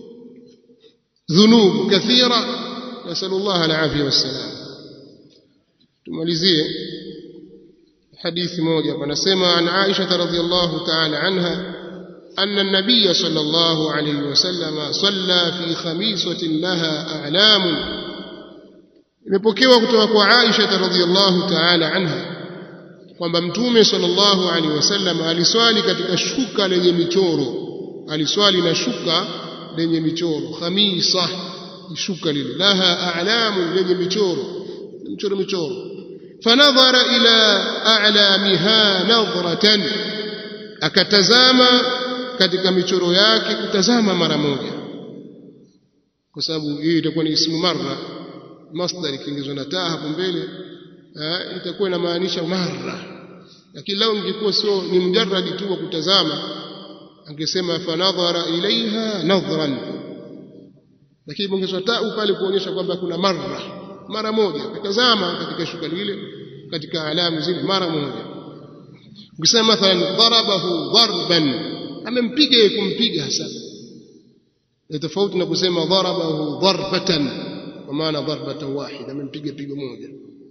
dhunub kathira, nasallallahu al-afia wassalam. Tumalizie hadithi moja hapa, nasema an Aisha radhiyallahu ta'ala anha أن النبي صلى الله عليه وسلم صلى في خميصة لها أعلام. imepokewa kutoka kwa Aisha radhiyallahu ta'ala anha kwamba Mtume sallallahu alaihi wasallam aliswali katika shuka lenye michoro, aliswali na shuka lenye michoro, khamisa, shuka lile laha a'lamu, lenye michoro michoro michoro. fanadhara ila a'lamiha nadhratan, akatazama katika michoro yake kutazama mara moja, kwa sababu hii itakuwa ni ismu marra, masdar ikiingizwa na taa hapo mbele itakuwa inamaanisha marra. Lakini lao ingekuwa sio ni mjarradi tu wa kutazama, angesema fanadhara ilaiha nadhran, lakini imeongezwa taa pale kuonyesha kwamba kuna marra, mara moja akatazama katika shuka lile, katika alamu zile mara moja. Ukisema mathalan darabahu darban, amempiga kumpiga hasa, ni tofauti na kusema darabahu darbatan, kwa maana darbatan wahida, amempiga pigo moja.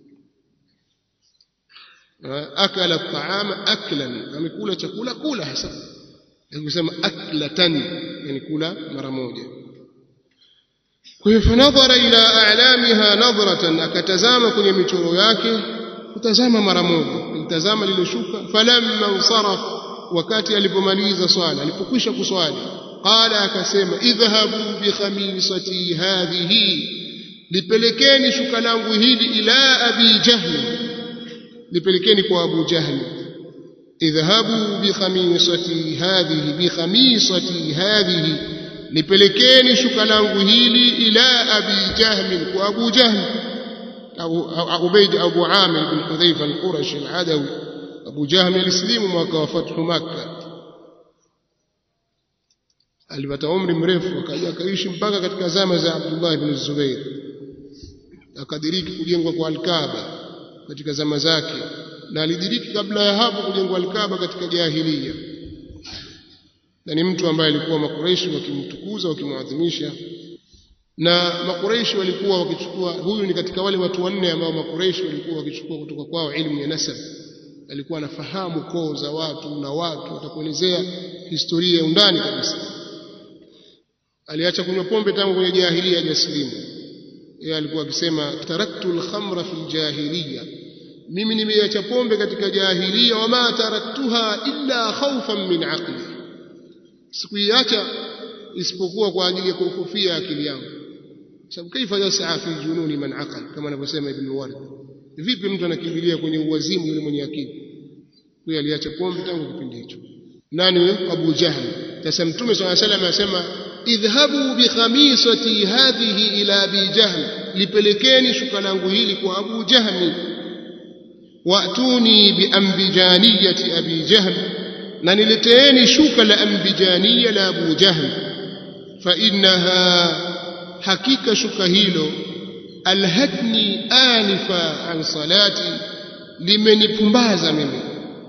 akala at-ta'ama aklan, amekula chakula kula hasa, kusema aklatan, yani kula mara moja. Kwa hiyo fanadhara ila a'lamiha nadratan, akatazama kwenye michoro yake kutazama mara moja, mtazama lile shuka. falamma unsaraf, wakati alipomaliza swala, alipokwisha kuswali, qala, akasema idhhabu bi khamisati hadhihi, lipelekeni shuka langu hili ila abi jahl, lipelekeni kwa Abu Jahl. idhhabu bi khamisati hadhihi, bi khamisati hadhihi, lipelekeni shuka langu hili ila abi jahl, kwa Abu Jahl. au Ubayd Abu Amir bin Hudhayfa al-Qurashi al-Adawi. Abu Jahl alislimu mwaka wa fathu Makkah, alipata umri mrefu, akaja akaishi mpaka katika zama za Abdullah ibn Zubair, akadiriki kujengwa kwa al-Kaaba katika zama zake, na alidiriki kabla ya hapo kujengwa al-Kaaba katika jahiliya, na ni mtu ambaye alikuwa Makuraishi wakimtukuza wakimwadhimisha, na Makuraishi walikuwa wakichukua, huyu ni katika wale watu wanne ambao Makuraishi walikuwa wakichukua kutoka kwao ilmu ya nasab. Alikuwa anafahamu koo za watu na watu, watakuelezea historia ya undani kabisa. Aliacha kunywa pombe tangu kwenye jahiliya hajasilimu. Yeye alikuwa akisema taraktu al-khamra fi al-jahiliya, mimi nimeacha pombe katika jahiliya, wama taraktuha illa khawfan min aqli, sikuiacha isipokuwa kwa ajili ya kuhofia akili yangu. Sababu kaifa yasaa fi jununi man aqal, kama anavyosema Ibn Ward, vipi mtu anakimbilia kwenye uwazimu yule mwenye akili? Huyo aliacha pombe tangu kipindi hicho. Nani? Abu Jahl. Sasa Mtume swalla alayhi wasallam anasema idhhabu bi khamisati hadhihi ila Abi Jahl, lipelekeni shuka langu hili kwa Abu Jahl. Wa'tuni bi ambijaniyati Abi Jahl, na nileteeni shuka la ambijaniya la Abu Jahl. Fa innaha, hakika shuka hilo, alhatni anifa an salati, limenipumbaza mimi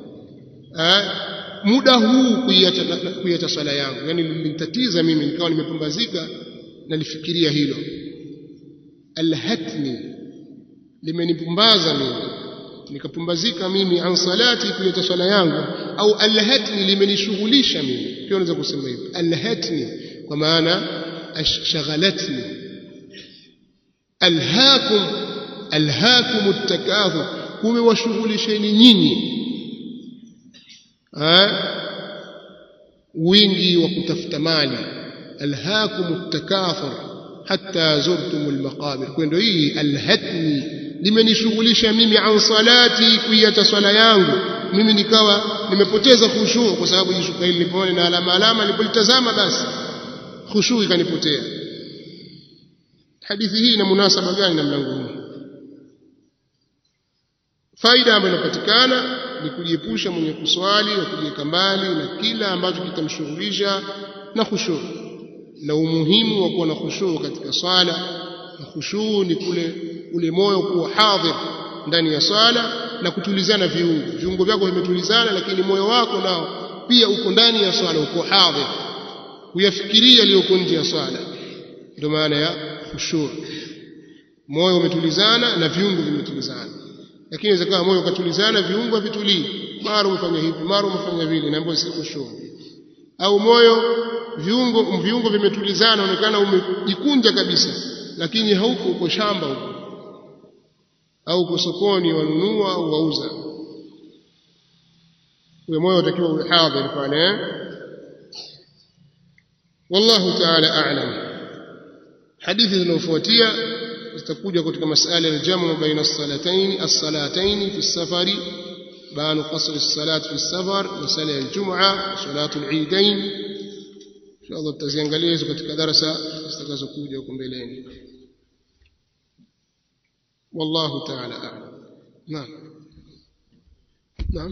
muda huu kuiacha kuiacha swala yangu, yani lilinitatiza mimi, nikawa nimepumbazika nalifikiria hilo. Alhatni, limenipumbaza mimi nikapumbazika mimi, an salati, kuiacha swala yangu, au alhatni, limenishughulisha mimi. Pia unaweza kusema hivyo alhatni, kwa maana ashghalatni. alhaakum, alhaakum at-takathur, kumewashughulisheni nyinyi wingi wa kutafuta mali. alhaakum at-takathur hatta zurtum al-maqabir. Kwa ndio hii alhatni, limenishughulisha mimi, an salati, kuiacha swala yangu mimi, nikawa nimepoteza khushu, kwa sababu jishuka hili nilipoona na alama alama nilipolitazama, basi khushu ikanipotea. Hadithi hii ina munasaba gani na mlango huu? Faida ambayo inapatikana ni kujiepusha mwenye kuswali na kujiweka mbali na kila ambacho kitamshughulisha na khushu'. Na umuhimu wa kuwa na khushu' katika swala, na khushu' ni kule ule moyo kuwa hadhir ndani ya swala na kutulizana viungo. Viungo vyako vimetulizana, lakini moyo wako nao pia uko ndani ya swala, uko hadhir, uyafikiria yaliyoko nje ya swala. Ndio maana ya khushu'. Moyo umetulizana na viungo vimetulizana. Lakini inaweza kama moyo ukatulizana, viungo havitulii, mara umefanya hivi, mara umefanya vile, na ambapo si khushu'. Au moyo viungo viungo vimetulizana, unaonekana umejikunja kabisa, lakini hauko uko shamba huko, au uko sokoni wanunua au wauza. Huyo moyo utakiwa uwe hadhir pale. Wallahu ta'ala a'lam. Hadithi zinazofuatia zitakuja katika masala ya jamu baina as-salatayn as-salatayn fi as-safari, banu qasr as-salat fi as-safar, masala ya al-jum'a, salatu al-eidain. Inshallah tutaziangalia hizo katika darasa zitakazokuja huko mbeleni. Wallahu ta'ala a'lam. Naam. Naam.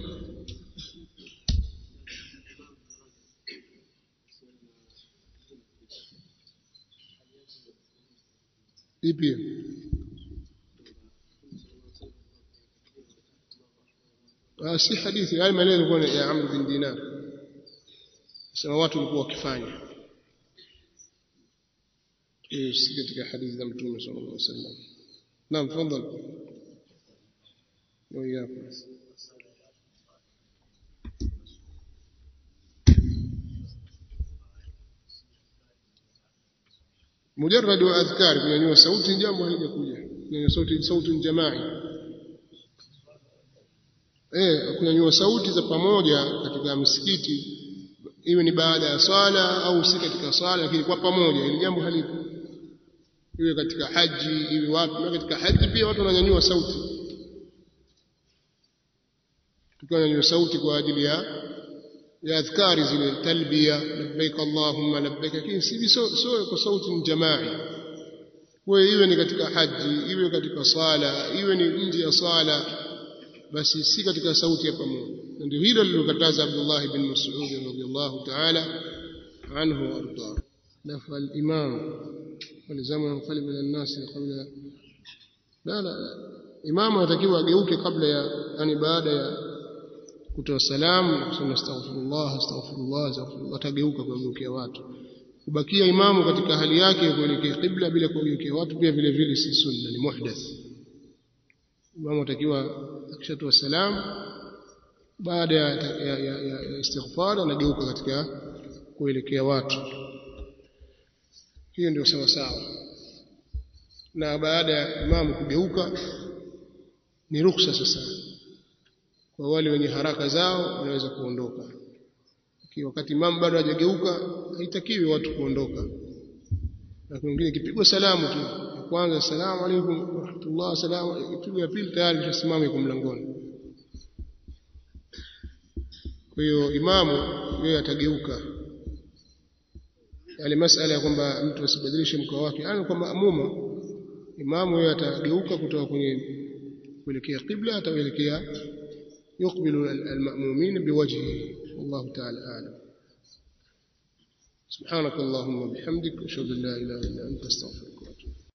ipi ah si hadithi haya maneno kwa ya Amr bin Dinar, sema watu walikuwa wakifanya hiyo, si katika hadithi za Mtume sallallahu alaihi wasallam. Naam, tafadhali. Ndio hapo. mujarrad wa adhkar, kunyanyua sauti jambo halijakuja, kunyanyua sauti sauti jamai, eh kunyanyua sauti za pamoja katika msikiti, iwe ni baada ya swala au si katika swala, lakini kwa pamoja, ili jambo halipo. Iwe katika haji, iwe wapi, na katika haji pia watu wananyanyua sauti, tukanyanyua sauti kwa ajili ya ya adhkari zile, talbiya, labbaik allahumma labbaik, lakini si sio kwa sauti jamai. Wewe iwe ni katika haji, iwe katika sala, iwe ni nje ya sala, basi si katika sauti ya pamoja. Ndio hilo lilokataza Abdullah ibn Mas'ud radhiyallahu ta'ala anhu warda. Nafa al-imam walizama mfali min an-nas qabla, la la imamu anatakiwa ageuke kabla ya, yani baada ya kutoa salamu na kusema astaghfirullah astaghfirullah astaghfirullah, atageuka kuelekea watu. Kubakia imamu katika hali yake kuelekea qibla bila kuelekea watu pia vile vile si sunna, ni muhdath. Imamu atakiwa akishatoa salamu baada ya, ya, ya, ya istighfar anageuka katika kuelekea watu. Hiyo ndio sawa sawa. Na baada ya imamu kugeuka ni ruhusa sasa kwa wale wenye haraka zao, wanaweza kuondoka. Wakati imamu bado hajageuka, haitakiwi watu kuondoka. Na mwingine kipigwa salamu tu ya kwanza, asalamu alaykum wa rahmatullah, salamu, kitu ya pili tayari kishasimama yuko mlangoni. Kwa hiyo imamu yeye atageuka. Yale masala ya kwamba mtu asibadilishe mkao wake, yani kwa maamuma, imamu yeye atageuka kutoka kwenye kuelekea qibla, ataelekea يقبل المأمومين بوجهه. والله تعالى أعلم. سبحانك اللهم وبحمدك، أشهد أن لا إله إلا أنت، أستغفرك.